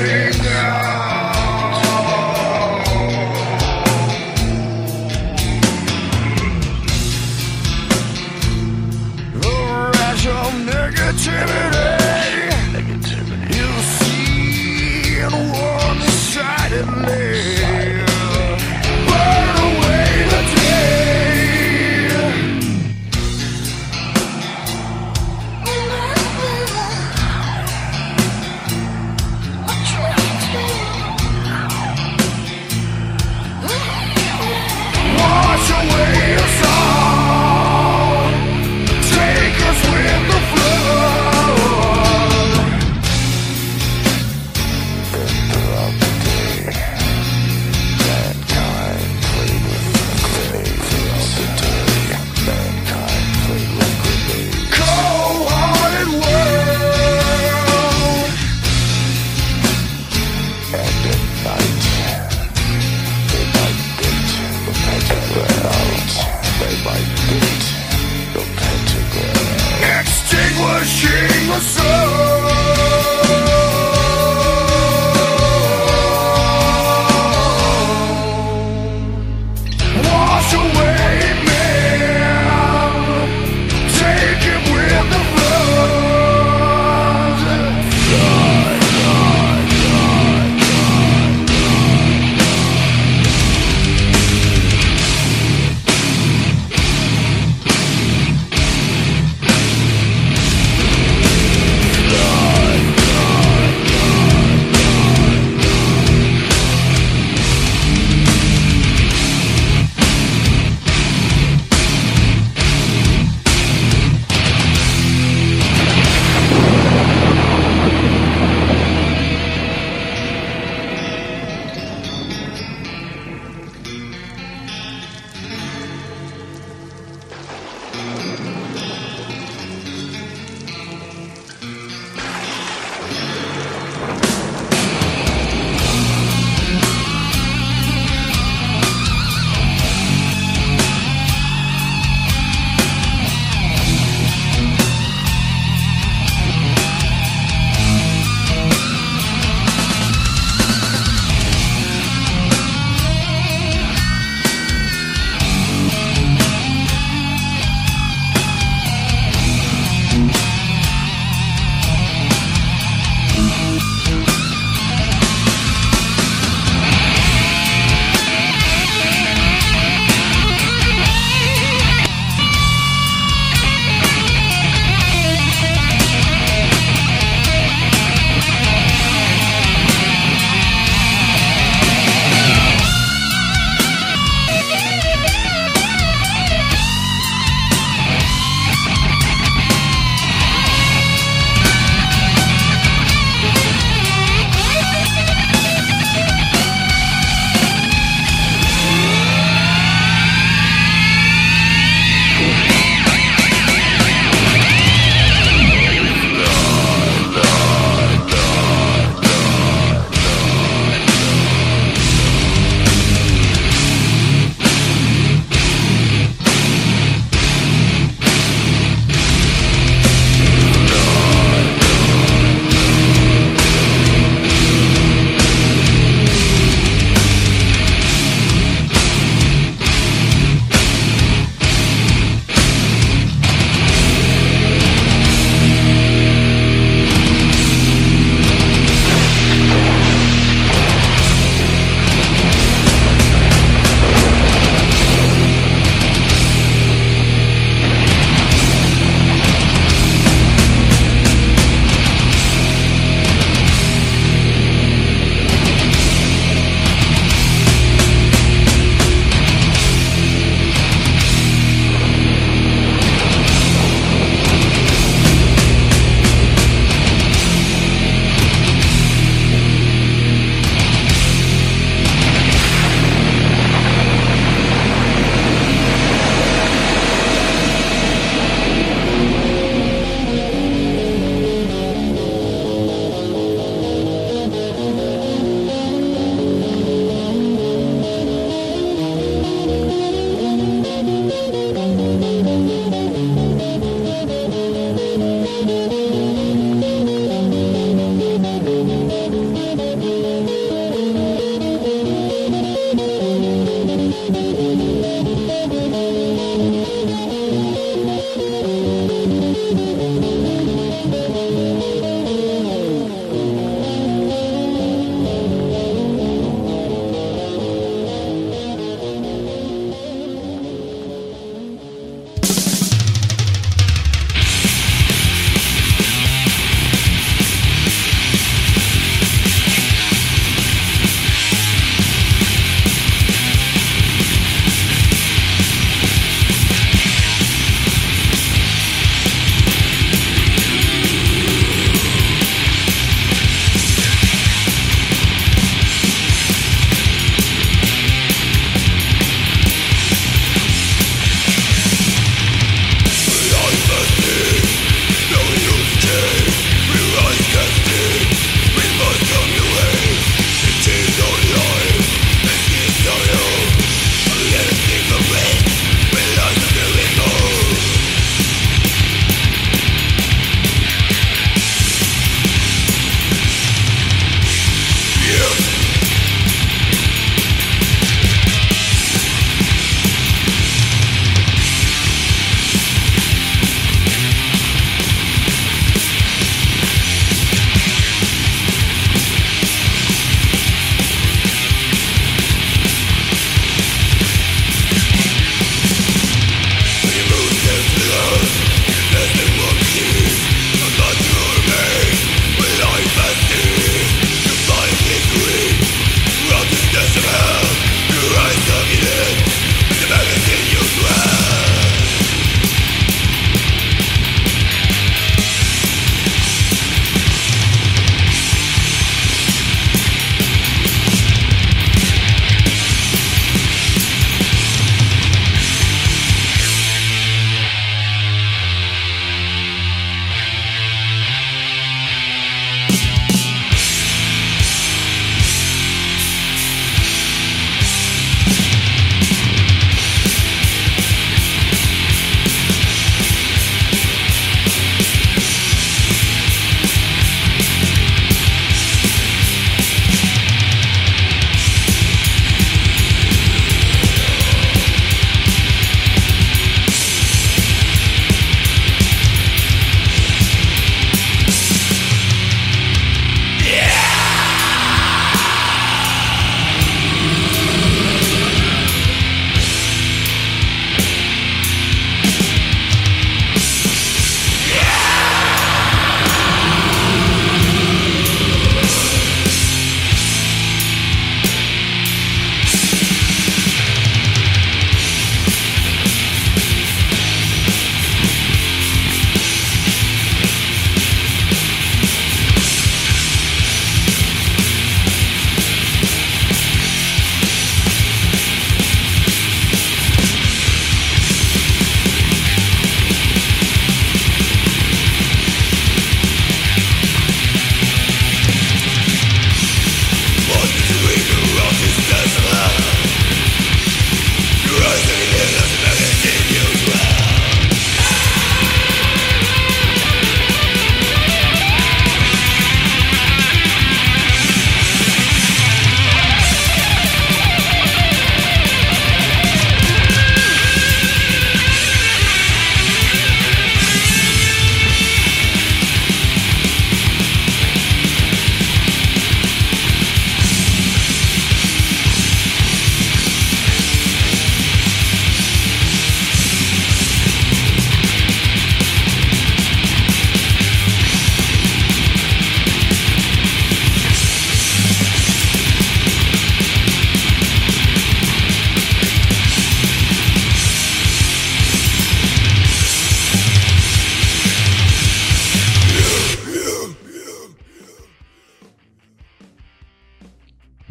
[SPEAKER 7] Extinguishing the sun.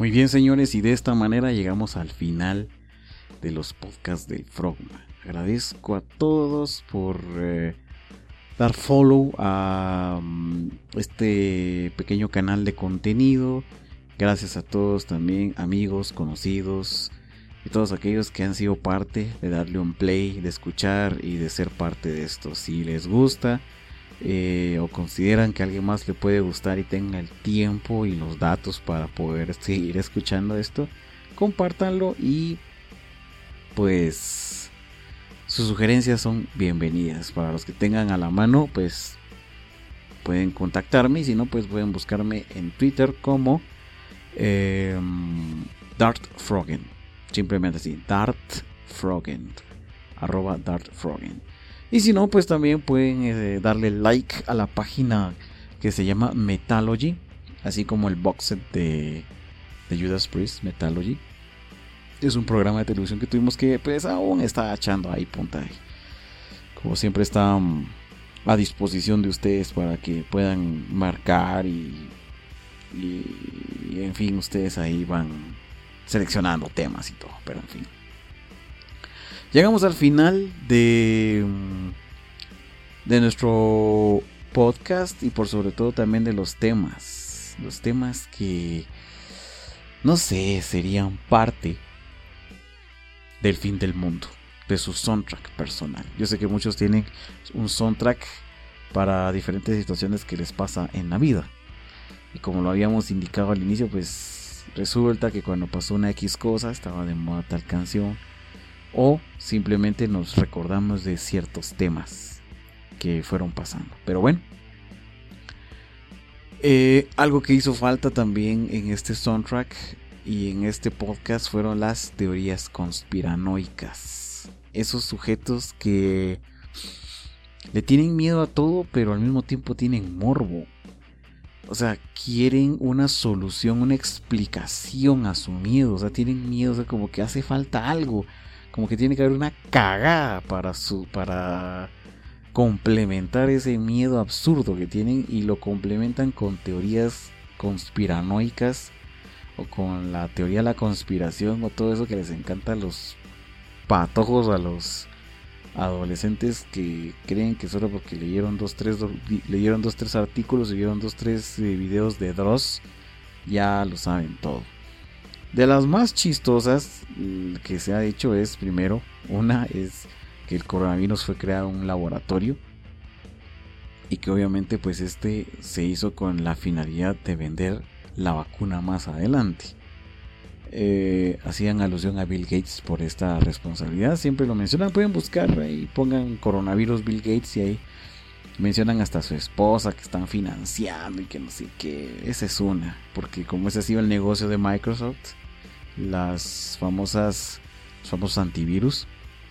[SPEAKER 2] Muy bien, señores, y de esta manera llegamos al final de los podcasts del Frogma. Agradezco a todos por dar follow a este pequeño canal de contenido. Gracias a todos también, amigos, conocidos y todos aquellos que han sido parte de darle un play, de escuchar y de ser parte de esto. Si les gusta o consideran que a alguien más le puede gustar y tenga el tiempo y los datos para poder seguir escuchando esto, compártanlo y pues sus sugerencias son bienvenidas. Para los que tengan a la mano, pues pueden contactarme, y si no, pues pueden buscarme en Twitter como DartFroggen, simplemente así, DartFroggen, @DartFroggen. Y si no, pues también pueden darle like a la página que se llama Metalogy, así como el box set de Judas Priest, Metalogy. Es un programa de televisión que tuvimos que pues aún está echando ahí punta ahí. Como siempre está a disposición de ustedes para que puedan marcar y en fin, ustedes ahí van seleccionando temas y todo, pero en fin. Llegamos al final de nuestro podcast y por sobre todo también de los temas que no sé, serían parte del fin del mundo, de su soundtrack personal. Yo sé que muchos tienen un soundtrack para diferentes situaciones que les pasa en la vida, y como lo habíamos indicado al inicio, pues resulta que cuando pasó una X cosa estaba de moda tal canción, o simplemente nos recordamos de ciertos temas que fueron pasando. Pero bueno, algo que hizo falta también en este soundtrack y en este podcast fueron las teorías conspiranoicas. Esos sujetos que le tienen miedo a todo, pero al mismo tiempo tienen morbo. O sea, quieren una solución, una explicación a su miedo. O sea, tienen miedo, o sea, como que hace falta algo. Como que tiene que haber una cagada para complementar ese miedo absurdo que tienen, y lo complementan con teorías conspiranoicas o con la teoría de la conspiración o todo eso que les encanta a los patojos, a los adolescentes que creen que solo porque leyeron 2-3 artículos y vieron 2-3 videos de Dross ya lo saben todo. De las más chistosas que se ha dicho es, primero, una es que el coronavirus fue creado en un laboratorio y que obviamente pues este se hizo con la finalidad de vender la vacuna más adelante. Hacían alusión a Bill Gates por esta responsabilidad, siempre lo mencionan, pueden buscar ahí, pongan coronavirus Bill Gates y ahí mencionan hasta a su esposa que están financiando y que no sé qué. Esa es una, porque como ese ha sido el negocio de Microsoft, los famosos antivirus,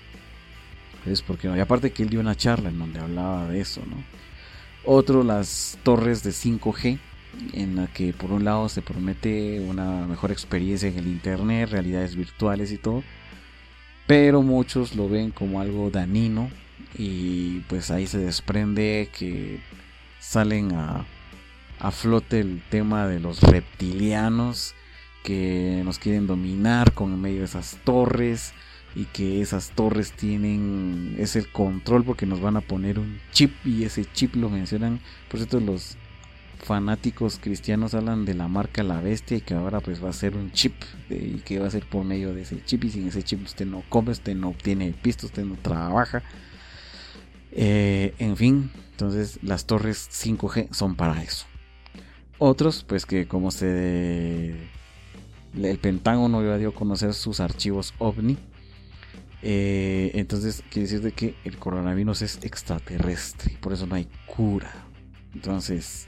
[SPEAKER 2] es porque no. Y aparte que él dio una charla en donde hablaba de eso, ¿no? Otro, las torres de 5G, en la que por un lado se promete una mejor experiencia en el internet, realidades virtuales y todo, pero muchos lo ven como algo dañino, y pues ahí se desprende que salen a flote el tema de los reptilianos que nos quieren dominar con en medio de esas torres, y que esas torres es el control porque nos van a poner un chip, y ese chip lo mencionan, por cierto, los fanáticos cristianos hablan de la marca La Bestia, y que ahora pues va a ser un chip y que va a ser por medio de ese chip, y sin ese chip usted no come, usted no obtiene pisto, usted no trabaja, en fin. Entonces las torres 5G son para eso. Otros pues que como el Pentágono ya dio a conocer sus archivos OVNI, entonces quiere decir de que el coronavirus es extraterrestre, por eso no hay cura. Entonces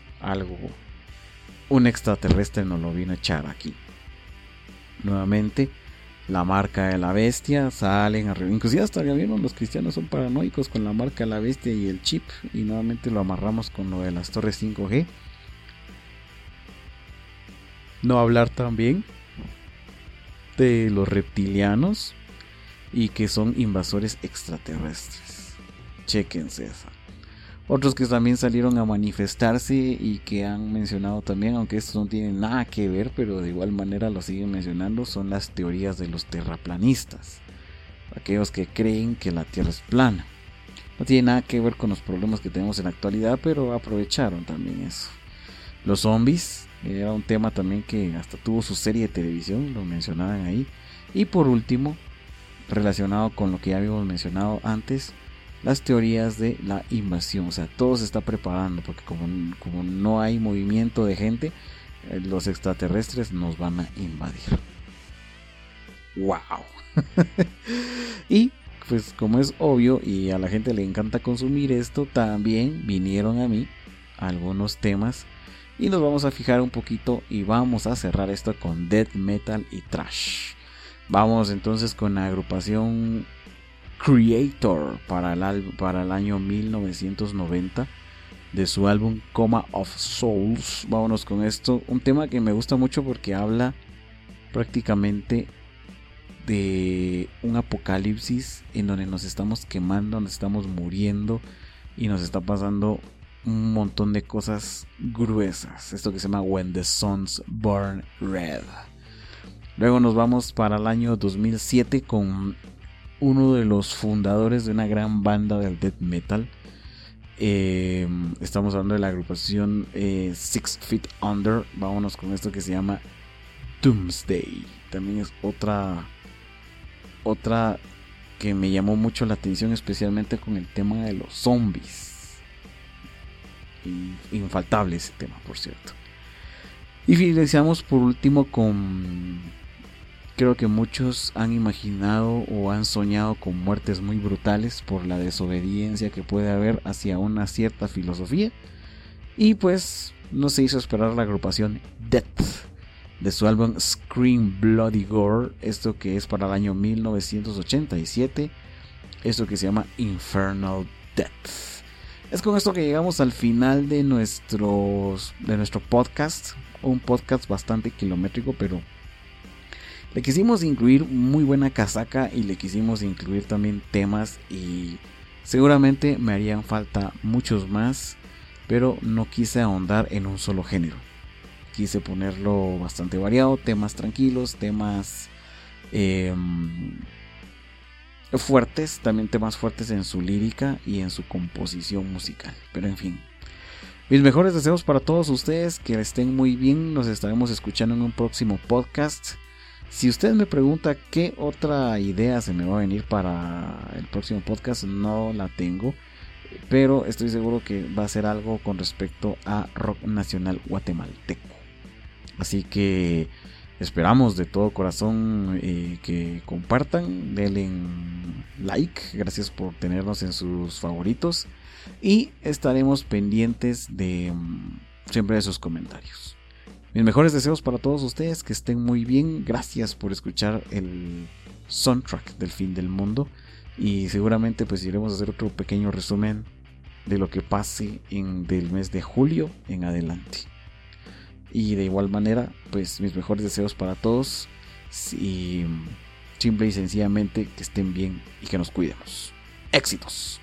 [SPEAKER 2] un extraterrestre nos lo vino a echar aquí. Nuevamente la marca de la bestia, salen inclusive hasta el gobierno, los cristianos son paranoicos con la marca de la bestia y el chip, y nuevamente lo amarramos con lo de las torres 5G. No hablar también de los reptilianos y que son invasores extraterrestres. Chéquense esa. Otros que también salieron a manifestarse y que han mencionado también, aunque esto no tiene nada que ver, pero de igual manera lo siguen mencionando, son las teorías de los terraplanistas. Aquellos que creen que la Tierra es plana. No tiene nada que ver con los problemas que tenemos en la actualidad, pero aprovecharon también eso. Los zombies, era un tema también que hasta tuvo su serie de televisión, lo mencionaban ahí. Y por último, relacionado con lo que ya habíamos mencionado antes, las teorías de la invasión. O sea, todo se está preparando porque como no hay movimiento de gente, los extraterrestres nos van a invadir. ¡Wow! Y pues como es obvio y a la gente le encanta consumir esto, también vinieron a mí algunos temas y nos vamos a fijar un poquito y vamos a cerrar esto con death metal y thrash. Vamos entonces con la agrupación Creator para el año 1990 de su álbum Coma of Souls. Vámonos con esto, un tema que me gusta mucho porque habla prácticamente de un apocalipsis en donde nos estamos quemando, nos estamos muriendo y nos está pasando un montón de cosas gruesas. Esto que se llama When the Suns Burn Red. Luego nos vamos para el año 2007 con uno de los fundadores de una gran banda del death metal. Estamos hablando de la agrupación 6 Feet Under. Vámonos con esto que se llama Doomsday. También es otra que me llamó mucho la atención, especialmente con el tema de los zombies. Infaltable ese tema, por cierto. Y finalizamos por último con, creo que muchos han imaginado o han soñado con muertes muy brutales por la desobediencia que puede haber hacia una cierta filosofía. Y pues no se hizo esperar la agrupación Death de su álbum Scream Bloody Gore, esto que es para el año 1987, esto que se llama Infernal Death. Es con esto que llegamos al final de nuestro podcast, un podcast bastante kilométrico, pero le quisimos incluir muy buena casaca y le quisimos incluir también temas y seguramente me harían falta muchos más, pero no quise ahondar en un solo género. Quise ponerlo bastante variado, temas tranquilos, temas fuertes, también temas fuertes en su lírica y en su composición musical. Pero en fin, mis mejores deseos para todos ustedes, que estén muy bien, nos estaremos escuchando en un próximo podcast. Si usted me pregunta qué otra idea se me va a venir para el próximo podcast, no la tengo, pero estoy seguro que va a ser algo con respecto a rock nacional guatemalteco. Así que esperamos de todo corazón que compartan, denle like, gracias por tenernos en sus favoritos y estaremos pendientes de siempre de sus comentarios. Mis mejores deseos para todos ustedes, que estén muy bien, gracias por escuchar el soundtrack del fin del mundo y seguramente pues iremos a hacer otro pequeño resumen de lo que pase del mes de julio en adelante. Y de igual manera, pues mis mejores deseos para todos y simple y sencillamente que estén bien y que nos cuidemos. ¡Éxitos!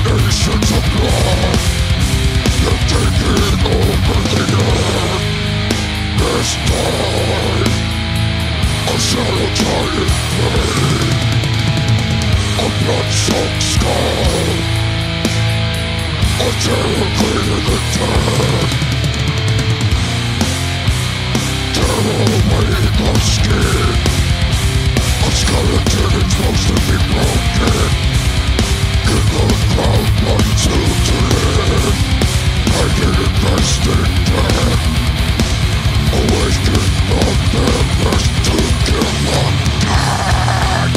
[SPEAKER 9] nations of blood. You're taking over the earth. This time, a shadow giant pain, a blood-soaked skull, a terror cleaning the dead. Terror made of skin, a skeleton is supposed to be broken. Get the crowd one to live, hiding invested death. Awaken from their rest to kill them dead.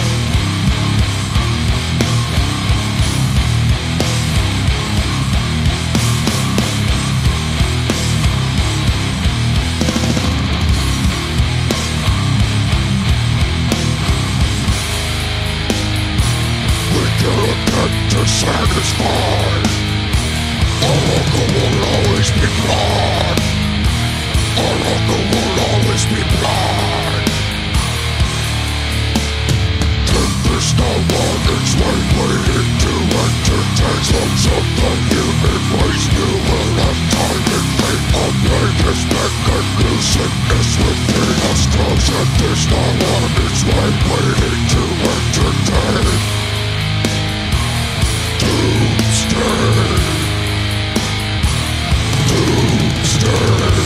[SPEAKER 9] We kill a dead to satisfy. Our hunger will always be blood. Our hunger will always be blood. Tempest now on its way, waiting to entertain. Souls of the human race, you will have time and fate. Unlike this new sickness within us grows. Tempest now on its way, waiting to entertain. Doomsday. Doomsday.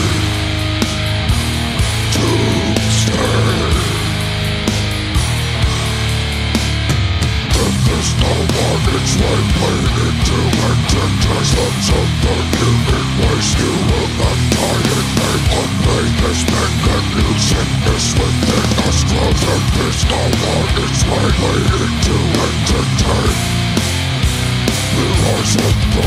[SPEAKER 9] Tempest now on its way, waiting to entertain. Sons of the human race, you will not die in vain. Unlike this new sickness within us grows. Tempest now on its way, waiting to entertain. We rise up.